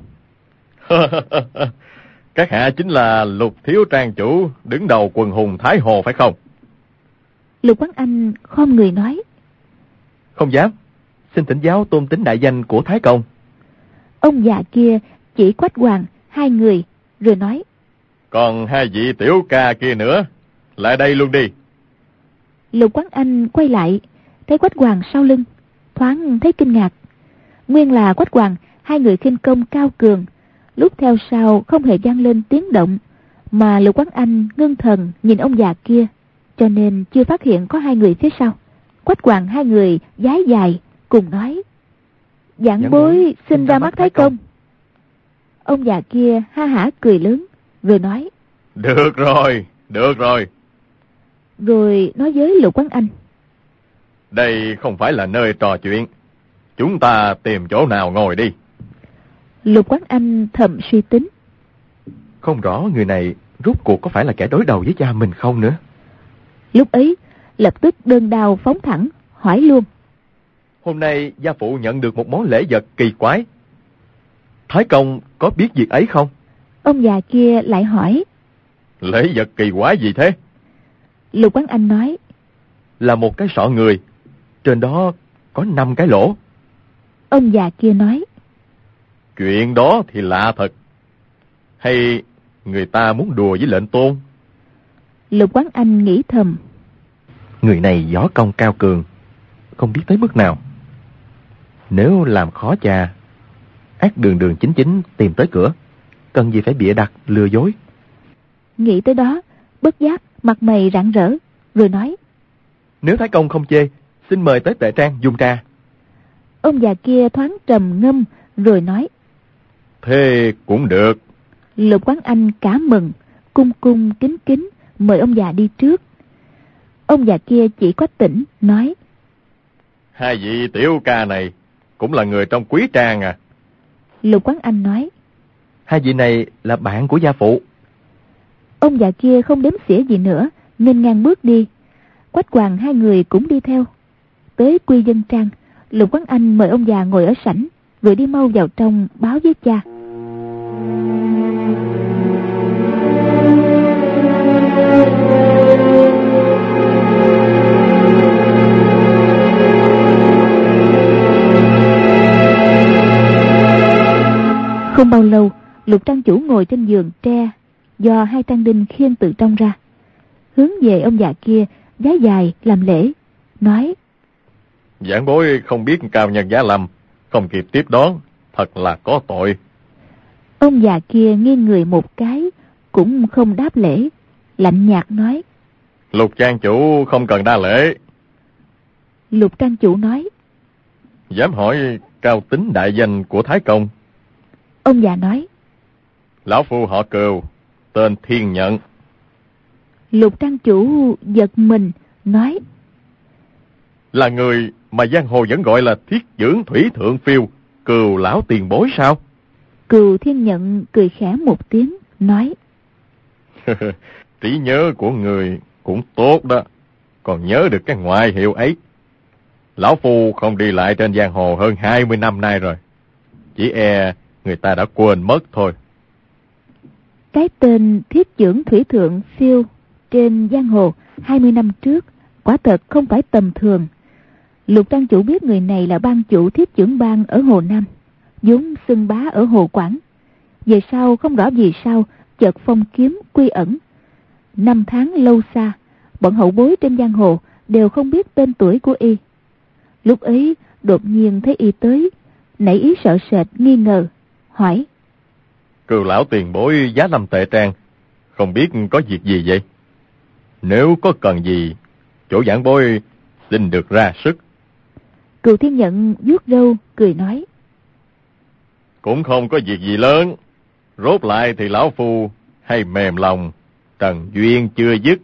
các hạ chính là Lục thiếu trang chủ đứng đầu quần hùng Thái Hồ phải không? Lục Quán Anh khom người nói: không dám, xin thỉnh giáo tôn tính đại danh của Thái Công. Ông già kia chỉ Quách Hoàng hai người, rồi nói: còn hai vị tiểu ca kia nữa, lại đây luôn đi. Lục Quán Anh quay lại, thấy Quách Hoàng sau lưng, thoáng thấy kinh ngạc. Nguyên là Quách Hoàng hai người khinh công cao cường, lúc theo sau không hề vang lên tiếng động, mà Lục Quán Anh ngưng thần nhìn ông già kia, cho nên chưa phát hiện có hai người phía sau. Quách Hoàng hai người vái dài cùng nói: Giảng bối xin ra mắt Thái Công. Ông già kia ha hả cười lớn, rồi nói: được rồi, được rồi. Rồi nói với Lục Quán Anh: đây không phải là nơi trò chuyện, chúng ta tìm chỗ nào ngồi đi. Lục Quán Anh thầm suy tính, không rõ người này rốt cuộc có phải là kẻ đối đầu với cha mình không nữa. Lúc ấy lập tức đơn đao phóng thẳng, hỏi luôn: hôm nay gia phụ nhận được một món lễ vật kỳ quái, Thái Công có biết việc ấy không? Ông già kia lại hỏi: lễ vật kỳ quái gì thế? Lục Quán Anh nói: là một cái sọ người, trên đó có năm cái lỗ. Ông già kia nói: chuyện đó thì lạ thật, hay người ta muốn đùa với lệnh tôn? Lục Quán Anh nghĩ thầm, người này võ công cao cường, không biết tới mức nào. Nếu làm khó cha, ác đường đường chính chính tìm tới cửa, cần gì phải bịa đặt lừa dối. Nghĩ tới đó, bất giác mặt mày rạng rỡ, rồi nói: nếu Thái Công không chê, xin mời tới tệ trang dùng trà. Ông già kia thoáng trầm ngâm, rồi nói: thế cũng được. Lục Quán Anh cả mừng, cung cung kính kính mời ông già đi trước. Ông già kia chỉ Quách Tỉnh nói: hai vị tiểu ca này cũng là người trong quý trang à? Lục Quán Anh nói: hai vị này là bạn của gia phụ. Ông già kia không đếm xỉa gì nữa, nên ngang bước đi. Quách Hoàng hai người cũng đi theo. Tới Quy Dân Trang, Lục Quán Anh mời ông già ngồi ở sảnh, rồi đi mau vào trong báo với cha. Không bao lâu, Lục trang chủ ngồi trên giường tre do hai trang đinh khiêng từ trong ra, hướng về ông già kia vái dài làm lễ, nói: Giảng bối không biết cao nhân giá lâm, không kịp tiếp đón, thật là có tội. Ông già kia nghiêng người một cái, cũng không đáp lễ, lạnh nhạt nói: Lục trang chủ không cần đa lễ. Lục trang chủ nói: Dám hỏi cao tính đại danh của Thái Công? Ông già nói: Lão phu họ Cừu, tên Thiên Nhận. Lục trang chủ giật mình, nói: Là người mà giang hồ vẫn gọi là thiết dưỡng thủy thượng phiêu, Cừu lão tiền bối sao? Cừu Thiên Nhận cười khẽ một tiếng, nói: Trí nhớ của người cũng tốt đó, còn nhớ được cái ngoại hiệu ấy. Lão phu không đi lại trên giang hồ hơn hai mươi năm nay rồi, chỉ e người ta đã quên mất thôi. Cái tên thiết dưỡng thủy thượng phiêu trên giang hồ hai mươi năm trước quả thật không phải tầm thường. Lục trang chủ biết người này là ban chủ thiết dưỡng bang ở Hồ Nam, vốn xưng bá ở Hồ Quảng. Về sau không rõ vì sao chợt phong kiếm quy ẩn. Năm tháng lâu xa, bọn hậu bối trên giang hồ đều không biết tên tuổi của y. Lúc ấy đột nhiên thấy y tới, nảy ý sợ sệt nghi ngờ, hỏi: Cừu lão tiền bối giá lâm tệ trang, không biết có việc gì vậy? Nếu có cần gì, chỗ giảng bối xin được ra sức. Cừu Thiên Nhận vuốt râu cười nói: Cũng không có việc gì lớn, rốt lại thì lão phu hay mềm lòng, trần duyên chưa dứt.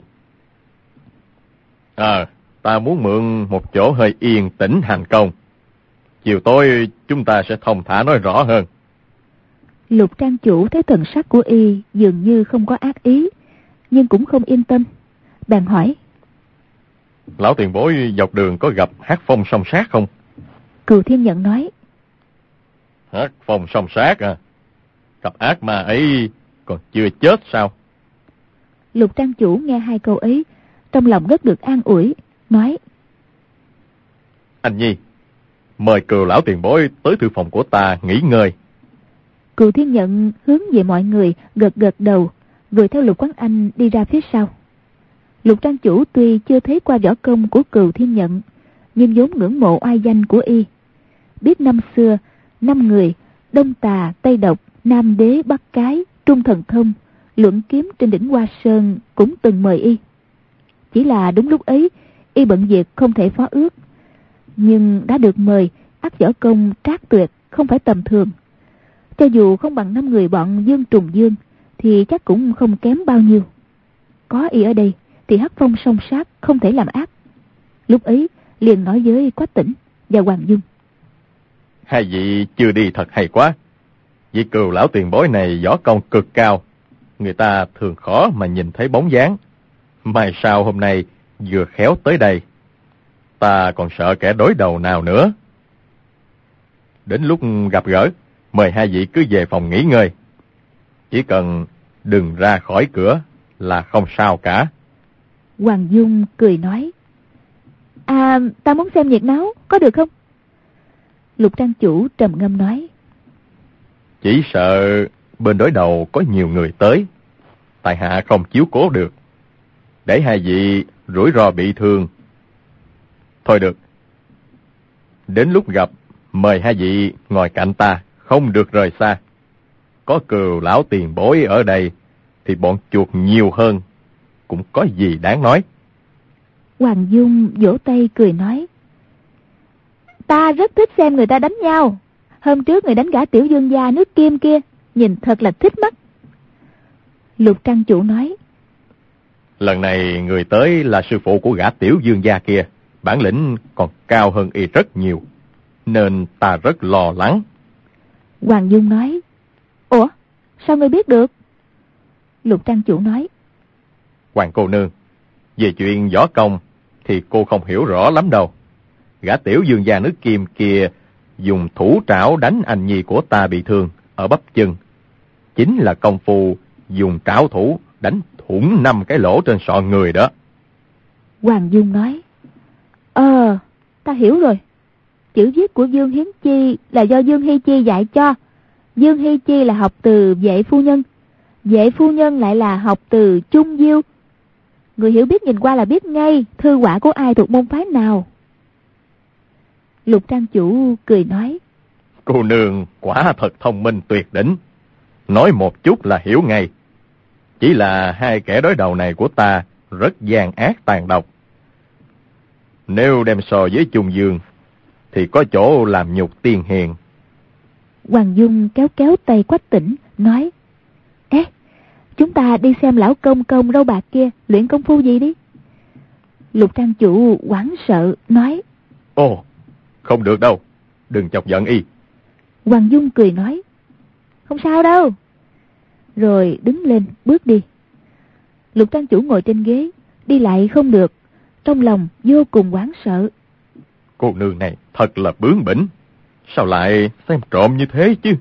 À, ta muốn mượn một chỗ hơi yên tĩnh hành công. Chiều tối chúng ta sẽ thông thả nói rõ hơn. Lục trang chủ thấy thần sắc của y dường như không có ác ý, nhưng cũng không yên tâm, bèn hỏi: Lão tiền bối dọc đường có gặp hát phong song sát không? Cừu Thiên Nhận nói: Hát phong song sát à? Cặp ác ma ấy còn chưa chết sao? Lục trang chủ nghe hai câu ấy, trong lòng rất được an ủi, nói: Anh Nhi, mời Cừu lão tiền bối tới thư phòng của ta nghỉ ngơi. Cừu Thiên Nhận hướng về mọi người gật gật đầu, rồi theo Lục Quán Anh đi ra phía sau. Lục trang chủ tuy chưa thấy qua võ công của Cừu Thiên Nhận, nhưng vốn ngưỡng mộ oai danh của y. Biết năm xưa, năm người Đông Tà, Tây Độc, Nam Đế, Bắc Cái, Trung Thần Thông luận kiếm trên đỉnh Hoa Sơn cũng từng mời y. Chỉ là đúng lúc ấy y bận việc không thể phó ước, nhưng đã được mời, ắt võ công trác tuyệt, không phải tầm thường. Cho dù không bằng năm người bọn Dương Trùng Dương thì chắc cũng không kém bao nhiêu. Có y ở đây thì hắc phong song sát không thể làm ác. Lúc ấy liền nói với Quách Tĩnh và Hoàng Dung: Hai vị chưa đi thật hay quá. Vị Cừu lão tiền bối này võ công cực cao, người ta thường khó mà nhìn thấy bóng dáng. Mai sau hôm nay vừa khéo tới đây, ta còn sợ kẻ đối đầu nào nữa. Đến lúc gặp gỡ, mời hai vị cứ về phòng nghỉ ngơi. Chỉ cần đừng ra khỏi cửa là không sao cả. Hoàng Dung cười nói: À, ta muốn xem nhiệt náo, có được không? Lục trang chủ trầm ngâm nói: Chỉ sợ bên đối đầu có nhiều người tới, tại hạ không chiếu cố được, để hai vị rủi ro bị thương. Thôi được, đến lúc gặp, mời hai vị ngồi cạnh ta, không được rời xa. Có Cừu lão tiền bối ở đây thì bọn chuột nhiều hơn, cũng có gì đáng nói. Hoàng Dung vỗ tay cười nói: Ta rất thích xem người ta đánh nhau. Hôm trước người đánh gã tiểu dương gia nước Kim kia, nhìn thật là thích mắt. Lục trang chủ nói: Lần này người tới là sư phụ của gã tiểu dương gia kia, bản lĩnh còn cao hơn y rất nhiều, nên ta rất lo lắng. Hoàng Dung nói: Ủa, sao ngươi biết được? Lục trang chủ nói: Hoàng cô nương, về chuyện võ công thì cô không hiểu rõ lắm đâu. Gã tiểu dương gia nước Kim kia dùng thủ trảo đánh anh nhi của ta bị thương ở bắp chân, chính là công phu dùng trảo thủ đánh thủng năm cái lỗ trên sọ người đó. Hoàng Dung nói: Ờ, ta hiểu rồi. Chữ viết của Dương Hiến Chi là do Dương Hy Chi dạy cho. Dương Hy Chi là học từ Vệ phu nhân, Vệ phu nhân lại là học từ Trung Diêu. Người hiểu biết nhìn qua là biết ngay thư họa của ai thuộc môn phái nào. Lục trang chủ cười nói: Cô nương quả thật thông minh tuyệt đỉnh, nói một chút là hiểu ngay. Chỉ là hai kẻ đối đầu này của ta rất gian ác tàn độc. Nếu đem so với Trung Dương thì có chỗ làm nhục tiên hiền. Hoàng Dung kéo kéo tay Quách Tĩnh nói: Ê, chúng ta đi xem lão công công râu bạc kia luyện công phu gì đi. Lục trang chủ hoảng sợ nói: Ồ, không được đâu, đừng chọc giận y. Hoàng Dung cười nói: Không sao đâu. Rồi đứng lên bước đi. Lục trang chủ ngồi trên ghế, đi lại không được, trong lòng vô cùng hoảng sợ. Cô nương này thật là bướng bỉnh, sao lại xem trộm như thế chứ?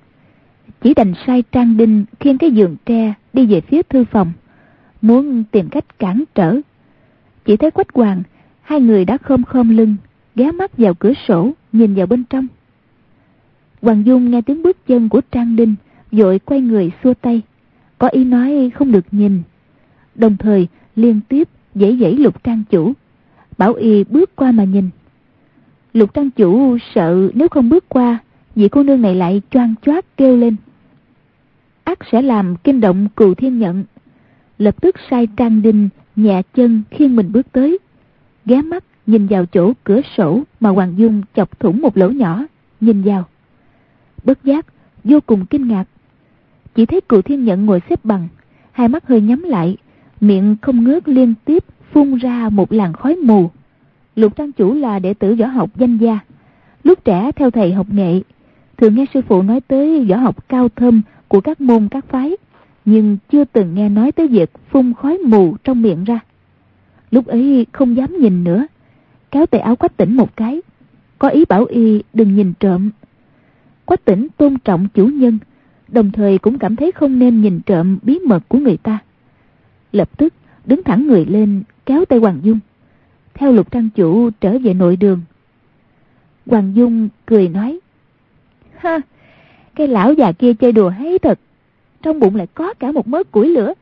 Chỉ đành sai Trang Đinh khiêng cái giường tre đi về phía thư phòng, muốn tìm cách cản trở. Chỉ thấy Quách Hoàng, hai người đã khom khom lưng, ghé mắt vào cửa sổ nhìn vào bên trong. Hoàng Dung nghe tiếng bước chân của Trang Đinh, vội quay người xua tay, có ý nói không được nhìn, đồng thời liên tiếp giãy giãy Lục trang chủ, bảo y bước qua mà nhìn. Lục trang chủ sợ nếu không bước qua, vị cô nương này lại choang choác kêu lên, ắt sẽ làm kinh động Cừu Thiên Nhận. Lập tức sai Trang Đinh nhẹ chân khiêng mình bước tới, ghé mắt nhìn vào chỗ cửa sổ mà Hoàng Dung chọc thủng một lỗ nhỏ, nhìn vào. Bất giác vô cùng kinh ngạc, chỉ thấy Cừu Thiên Nhận ngồi xếp bằng, hai mắt hơi nhắm lại, miệng không ngớt liên tiếp phun ra một làn khói mù. Lục trang chủ là đệ tử võ học danh gia, lúc trẻ theo thầy học nghệ, thường nghe sư phụ nói tới võ học cao thâm của các môn các phái, nhưng chưa từng nghe nói tới việc phun khói mù trong miệng ra. Lúc ấy không dám nhìn nữa, kéo tay áo Quách Tĩnh một cái, có ý bảo y đừng nhìn trộm. Quách Tĩnh tôn trọng chủ nhân, đồng thời cũng cảm thấy không nên nhìn trộm bí mật của người ta. Lập tức đứng thẳng người lên, kéo tay Hoàng Dung, theo Lục trang chủ trở về nội đường. Hoàng Dung cười nói: Ha, cái lão già kia chơi đùa hay thật, trong bụng lại có cả một mớ củi lửa.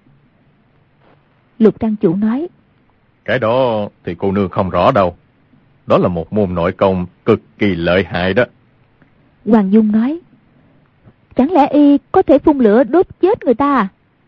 Lục trang chủ nói: Cái đó thì cô nương không rõ đâu, đó là một môn nội công cực kỳ lợi hại đó. Hoàng Dung nói: Chẳng lẽ y có thể phun lửa đốt chết người ta à?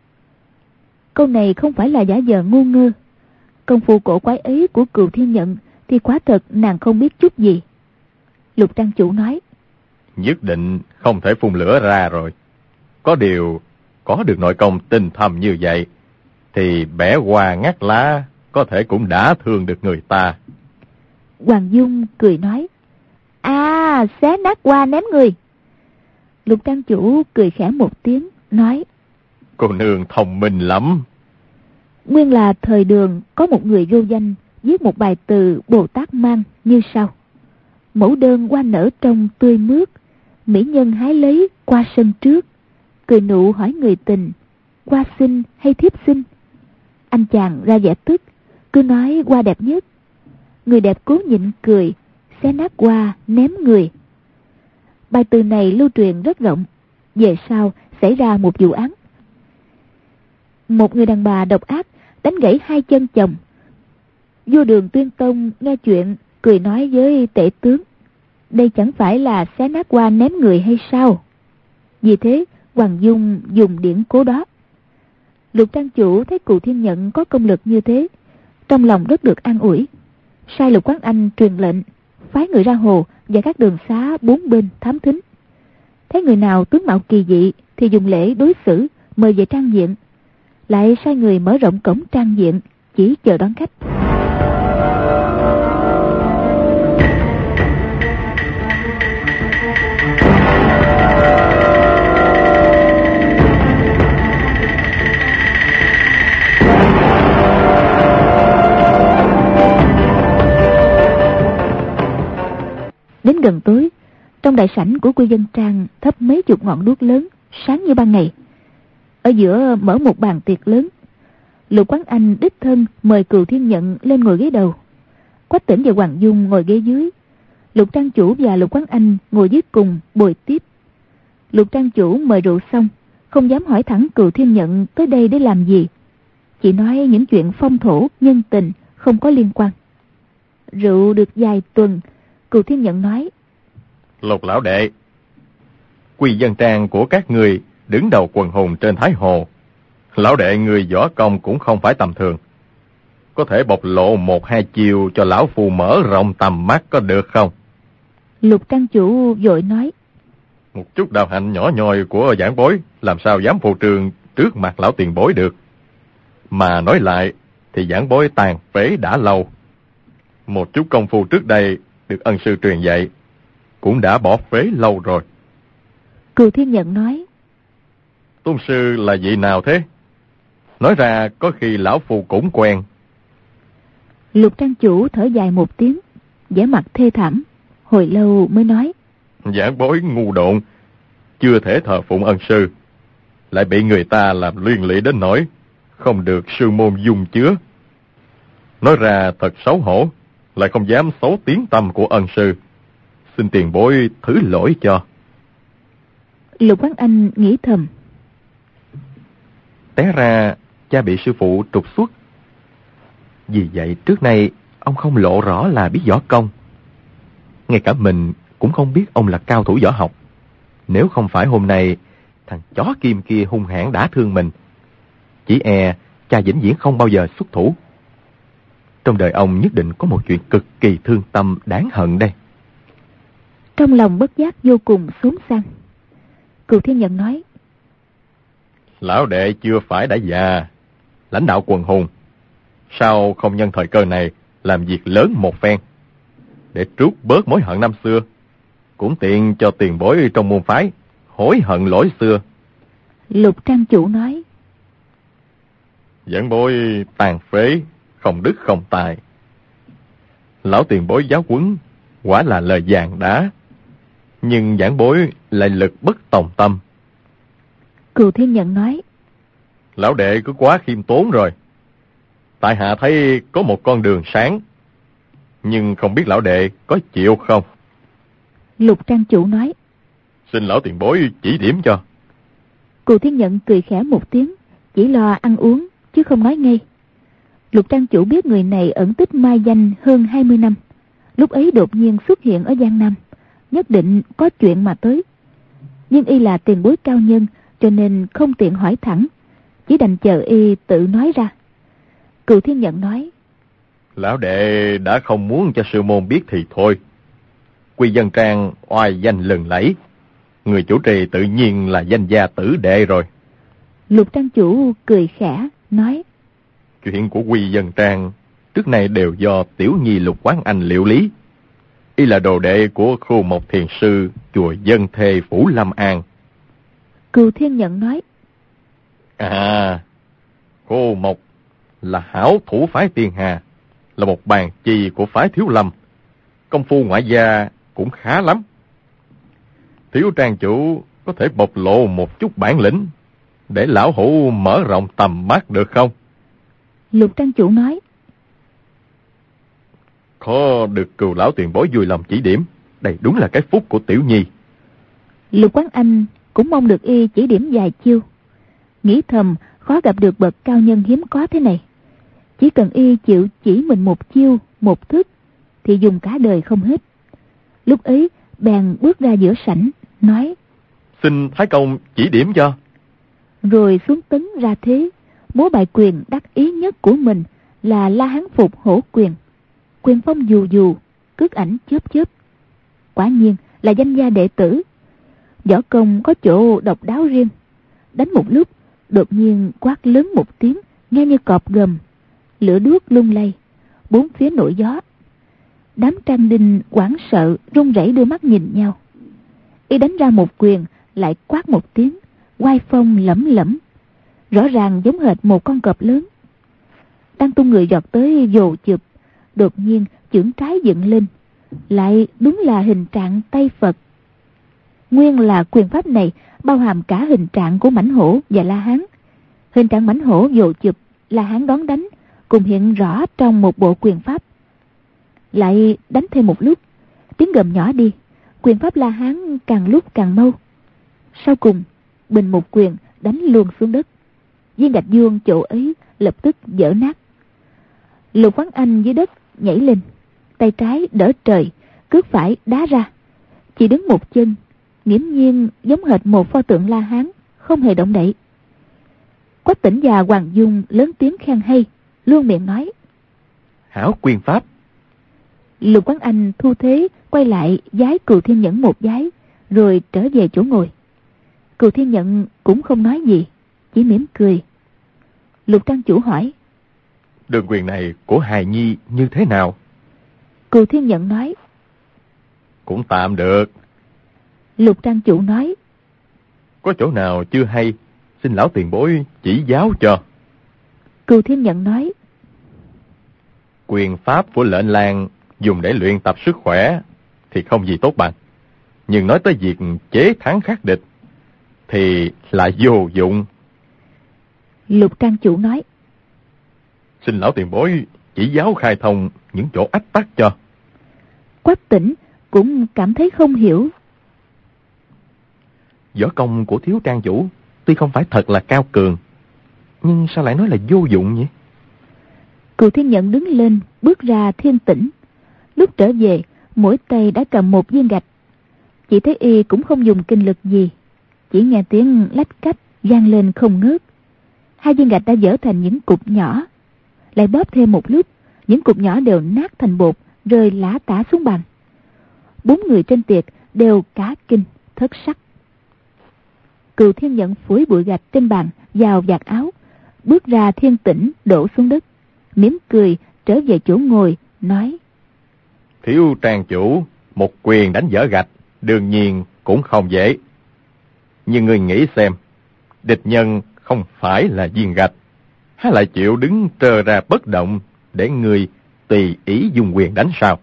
Câu này không phải là giả vờ ngu ngơ. Công phu cổ quái ấy của Cừu Thiên Nhận thì quả thật nàng không biết chút gì. Lục trang chủ nói: Nhất định không thể phun lửa ra rồi. Có điều, có được nội công tinh thâm như vậy, thì bẻ hoa ngắt lá có thể cũng đã thương được người ta. Hoàng Dung cười nói: À, xé nát hoa ném người. Lục trang chủ cười khẽ một tiếng, nói: Cô nương thông minh lắm. Nguyên là thời Đường có một người vô danh viết một bài từ Bồ Tát Mang như sau: Mẫu đơn hoa nở trong tươi mướt, mỹ nhân hái lấy qua sân trước, cười nụ hỏi người tình, hoa xinh hay thiếp xinh. Anh chàng ra vẻ tức, cứ nói hoa đẹp nhất. Người đẹp cố nhịn cười, xé nát hoa ném người. Bài từ này lưu truyền rất rộng. Về sau xảy ra một vụ án. Một người đàn bà độc ác đánh gãy hai chân chồng. Vua Đường Tuyên Tông nghe chuyện, cười nói với tể tướng: Đây chẳng phải là xé nát hoa ném người hay sao? Vì thế Hoàng Dung dùng điển cố đó. Lục trang chủ thấy Cừu Thiên Nhận có công lực như thế, trong lòng rất được an ủi, sai Lục Quán Anh truyền lệnh phái người ra hồ và các đường xá bốn bên thám thính. Thấy người nào tướng mạo kỳ dị thì dùng lễ đối xử, mời về trang viện. Lại sai người mở rộng cổng trang viện, chỉ chờ đón khách. Đến gần tối, trong đại sảnh của Quy Vân Trang thắp mấy chục ngọn đuốc lớn, sáng như ban ngày. Ở giữa mở một bàn tiệc lớn. Lục Quán Anh đích thân mời Cừu Thiên Nhận lên ngồi ghế đầu, Quách Tĩnh và Hoàng Dung ngồi ghế dưới. Lục trang chủ và Lục Quán Anh ngồi dưới cùng bồi tiếp. Lục trang chủ mời rượu xong, không dám hỏi thẳng Cừu Thiên Nhận tới đây để làm gì, chỉ nói những chuyện phong thổ nhân tình không có liên quan. Rượu được vài tuần, Cừu Thiên Nhận nói: Lục lão đệ, Quy Dân Trang của các người đứng đầu quần hùng trên Thái Hồ. Lão đệ người võ công cũng không phải tầm thường. Có thể bộc lộ một hai chiều cho lão phù mở rộng tầm mắt có được không? Lục trang chủ vội nói: Một chút đạo hạnh nhỏ nhoi của giảng bối làm sao dám phô trương trước mặt lão tiền bối được. Mà nói lại thì giảng bối tàn phế đã lâu. Một chút công phu trước đây được ân sư truyền dạy cũng đã bỏ phế lâu rồi. Cừu Thiên Nhận nói: Tôn sư là vị nào thế? Nói ra có khi lão phu cũng quen. Lục trang chủ thở dài một tiếng, vẻ mặt thê thảm, hồi lâu mới nói: Giảng bối ngu độn, chưa thể thờ phụng ân sư, lại bị người ta làm liên lụy đến nỗi không được sư môn dung chứa. Nói ra thật xấu hổ, lại không dám xấu tiếng tâm của ân sư. Xin tiền bối thứ lỗi cho. Lục Quán Anh nghĩ thầm: Té ra cha bị sư phụ trục xuất. Vì vậy trước nay ông không lộ rõ là biết võ công. Ngay cả mình cũng không biết ông là cao thủ võ học. Nếu không phải hôm nay thằng chó kim kia hung hãn đả thương mình, chỉ e cha vĩnh viễn không bao giờ xuất thủ. Trong đời ông nhất định có một chuyện cực kỳ thương tâm đáng hận đây. Trong lòng bất giác vô cùng xốn sang. Cừu Thiên Nhận nói: Lão đệ chưa phải đã già, lãnh đạo quần hùng, sao không nhân thời cơ này làm việc lớn một phen, để trút bớt mối hận năm xưa, cũng tiện cho tiền bối trong môn phái hối hận lỗi xưa. Lục trang chủ nói: Giảng bối tàn phế, không đức không tài. Lão tiền bối giáo huấn quả là lời vàng đá, nhưng giảng bối lại lực bất tòng tâm. Cừu Thiên Nhận nói: Lão đệ cứ quá khiêm tốn rồi. Tại hạ thấy có một con đường sáng, nhưng không biết lão đệ có chịu không? Lục trang chủ nói: Xin lão tiền bối chỉ điểm cho. Cừu Thiên Nhận cười khẽ một tiếng, chỉ lo ăn uống chứ không nói ngay. Lục trang chủ biết người này ẩn tích mai danh hơn hai mươi năm, lúc ấy đột nhiên xuất hiện ở Giang Nam, nhất định có chuyện mà tới. Nhưng y là tiền bối cao nhân, cho nên không tiện hỏi thẳng, chỉ đành chờ y tự nói ra. Cừu Thiên Nhận nói: Lão đệ đã không muốn cho sư môn biết thì thôi. Quy Dân Trang oai danh lừng lẫy, người chủ trì tự nhiên là danh gia tử đệ rồi. Lục trang chủ cười khẽ nói: Chuyện của Quy Dân Trang trước nay đều do tiểu nhi Lục Quán Anh liệu lý. Y là đồ đệ của Khu Mộc Thiền Sư chùa Dân Thê Phủ Lâm An. Cừu Thiên Nhận nói: À, Khu Mộc là hảo thủ phái Tiên Hà, là một bàn chì của phái Thiếu Lâm. Công phu ngoại gia cũng khá lắm. Thiếu trang chủ có thể bộc lộ một chút bản lĩnh để lão hữu mở rộng tầm mắt được không? Lục trang chủ nói: Khó được Cừu lão tiền bối vui lòng chỉ điểm, đây đúng là cái phúc của tiểu nhi. Lục Quán Anh cũng mong được y chỉ điểm vài chiêu, nghĩ thầm khó gặp được bậc cao nhân hiếm có thế này. Chỉ cần y chịu chỉ mình một chiêu, một thức, thì dùng cả đời không hết. Lúc ấy bèn bước ra giữa sảnh, nói: Xin Thái Công chỉ điểm cho. Rồi xuống tấn ra thế, múa bài quyền đắc ý nhất của mình là La Hán Phục Hổ Quyền. Quyền phong dù dù, cước ảnh chớp chớp. Quả nhiên là danh gia đệ tử. Võ công có chỗ độc đáo riêng. Đánh một lúc, đột nhiên quát lớn một tiếng, nghe như cọp gầm. Lửa đuốc lung lay, bốn phía nổi gió. Đám trang đinh hoảng sợ run rẩy đưa mắt nhìn nhau. Y đánh ra một quyền, lại quát một tiếng, oai phong lẫm lẫm, rõ ràng giống hệt một con cọp lớn. Đang tung người giọt tới vồ chụp, đột nhiên chưởng trái dựng lên, lại đúng là hình trạng tay Phật. Nguyên là quyền pháp này bao hàm cả hình trạng của mãnh hổ và La Hán. Hình trạng mãnh hổ vồ chụp, La Hán đón đánh cùng hiện rõ trong một bộ quyền pháp. Lại đánh thêm một lúc, tiếng gầm nhỏ đi, quyền pháp La Hán càng lúc càng mau. Sau cùng, bình một quyền đánh luôn xuống đất. Viên gạch vuông chỗ ấy lập tức vỡ nát. Lục Quán Anh dưới đất nhảy lên, tay trái đỡ trời, cước phải đá ra, chỉ đứng một chân, nghiễm nhiên giống hệt một pho tượng La Hán, không hề động đậy. Quách Tĩnh và Hoàng Dung lớn tiếng khen hay, luôn miệng nói: hảo quyền pháp. Lục Quán Anh thu thế quay lại vái Cừu Thiên Nhẫn một vái, rồi trở về chỗ ngồi. Cừu Thiên Nhẫn cũng không nói gì, chỉ mỉm cười. Lục Trang chủ hỏi: đường quyền này của hài nhi như thế nào? Cừu Thiên Nhẫn nói: cũng tạm được. Lục Trang chủ nói: có chỗ nào chưa hay, xin lão tiền bối chỉ giáo cho. Cừu Thiên Nhẫn nói: quyền pháp của lệnh lang dùng để luyện tập sức khỏe thì không gì tốt bằng, nhưng nói tới việc chế thắng khắc địch thì lại vô dụng. Lục Trang chủ nói: xin lão tiền bối chỉ giáo khai thông những chỗ ách tắc cho. Quách Tĩnh cũng cảm thấy không hiểu. Võ công của thiếu trang chủ tuy không phải thật là cao cường, nhưng sao lại nói là vô dụng nhỉ? Cừu Thiên Nhẫn đứng lên, bước ra thiên tĩnh. Lúc trở về, mỗi tay đã cầm một viên gạch. Chỉ thấy y cũng không dùng kinh lực gì, chỉ nghe tiếng lách cách vang lên không ngớt. Hai viên gạch đã vỡ thành những cục nhỏ, lại bóp thêm một lúc, những cục nhỏ đều nát thành bột, rơi lả tả xuống bàn. Bốn người trên tiệc đều cả kinh thất sắc. Cừu Thiên Nhẫn phủi bụi gạch trên bàn vào vạt áo, bước ra thiên tĩnh đổ xuống đất, mỉm cười trở về chỗ ngồi, nói: thiếu trang chủ một quyền đánh vỡ gạch đương nhiên cũng không dễ, nhưng ngươi nghĩ xem, địch nhân không phải là viên gạch, há lại chịu đứng trơ ra bất động để ngươi tùy ý dùng quyền đánh sao?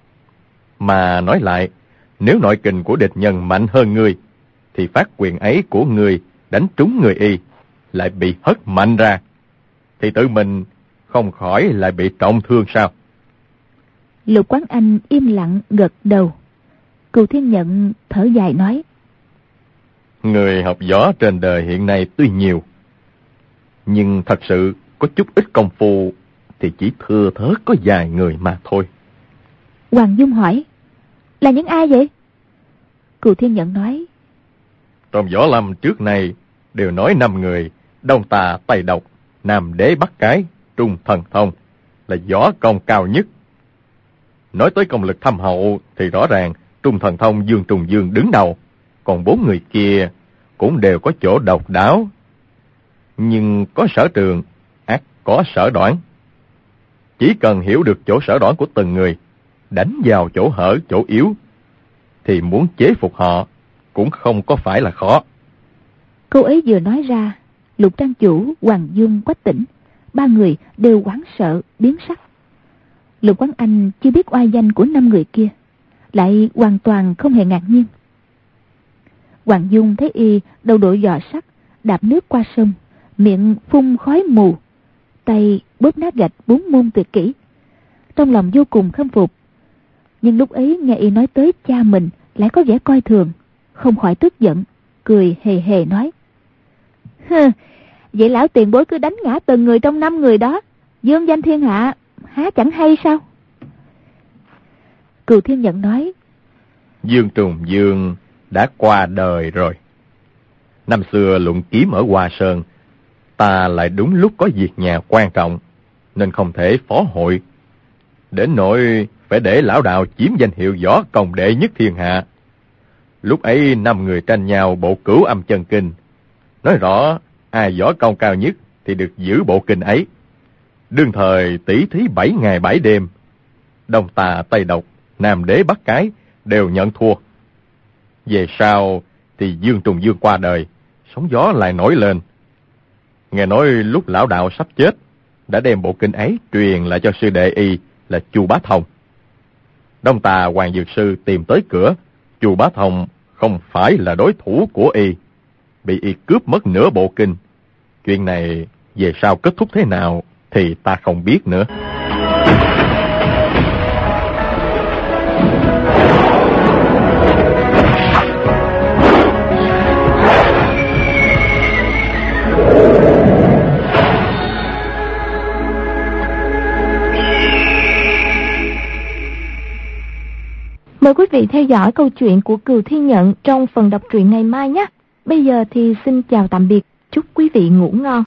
Mà nói lại, nếu nội kình của địch nhân mạnh hơn ngươi, thì phát quyền ấy của ngươi đánh trúng người y lại bị hất mạnh ra, thì tự mình không khỏi lại bị trọng thương sao? Lục Quán Anh im lặng gật đầu. Cừu Thiên Nhẫn thở dài nói: người học võ trên đời hiện nay tuy nhiều, nhưng thật sự có chút ít công phu thì chỉ thưa thớt có vài người mà thôi. Hoàng Dung hỏi: là những ai vậy? Cừu Thiên Nhẫn nói: trong võ lâm trước này đều nói năm người, Đông Tà, Tây Độc, Nam Đế, Bắc Cái, Trung Thần Thông là võ công cao nhất. Nói tới công lực thâm hậu thì rõ ràng Trung Thần Thông Dương Trùng Dương đứng đầu, còn bốn người kia cũng đều có chỗ độc đáo. Nhưng có sở trường, ắt có sở đoản. Chỉ cần hiểu được chỗ sở đoản của từng người, đánh vào chỗ hở, chỗ yếu, thì muốn chế phục họ cũng không có phải là khó. Câu ấy vừa nói ra, Lục Trang chủ, Hoàng Dung, Quách Tĩnh, ba người đều hoảng sợ biến sắc. Lục Quán Anh chưa biết oai danh của năm người kia, lại hoàn toàn không hề ngạc nhiên. Hoàng Dung thấy y đầu đội giò sắt, đạp nước qua sông, miệng phun khói mù, tay bóp nát gạch bốn môn tuyệt kỹ, trong lòng vô cùng khâm phục. Nhưng lúc ấy nghe y nói tới cha mình lại có vẻ coi thường, không khỏi tức giận, cười hề hề nói: Hừ, vậy lão tiền bối cứ đánh ngã từng người trong năm người đó, dương danh thiên hạ, há chẳng hay sao? Cừu Thiên Nhẫn nói: Dương Trùng Dương đã qua đời rồi. Năm xưa luận kiếm ở Hoa Sơn, ta lại đúng lúc có việc nhà quan trọng, nên không thể phó hội. Đến nỗi phải để lão đạo chiếm danh hiệu võ công đệ nhất thiên hạ. Lúc ấy năm người tranh nhau bộ Cửu Âm Chân Kinh, nói rõ ai võ công cao nhất thì được giữ bộ kinh ấy. Đương thời tỷ thí bảy ngày bảy đêm, Đông Tà, Tây Độc, Nam Đế, Bắc Cái đều nhận thua. Về sau thì Dương Trùng Dương qua đời, sóng gió lại nổi lên. Nghe nói lúc lão đạo sắp chết, đã đem bộ kinh ấy truyền lại cho sư đệ y là Chu Bá Thông. Đông Tà Hoàng Dược Sư tìm tới cửa, Chu Bá Thông không phải là đối thủ của y, bị y cướp mất nửa bộ kinh. Chuyện này về sau kết thúc thế nào thì ta không biết nữa. Mời quý vị theo dõi câu chuyện của Cừu Thiên Nhận trong phần đọc truyện ngày mai nhé. Bây giờ thì xin chào tạm biệt, chúc quý vị ngủ ngon.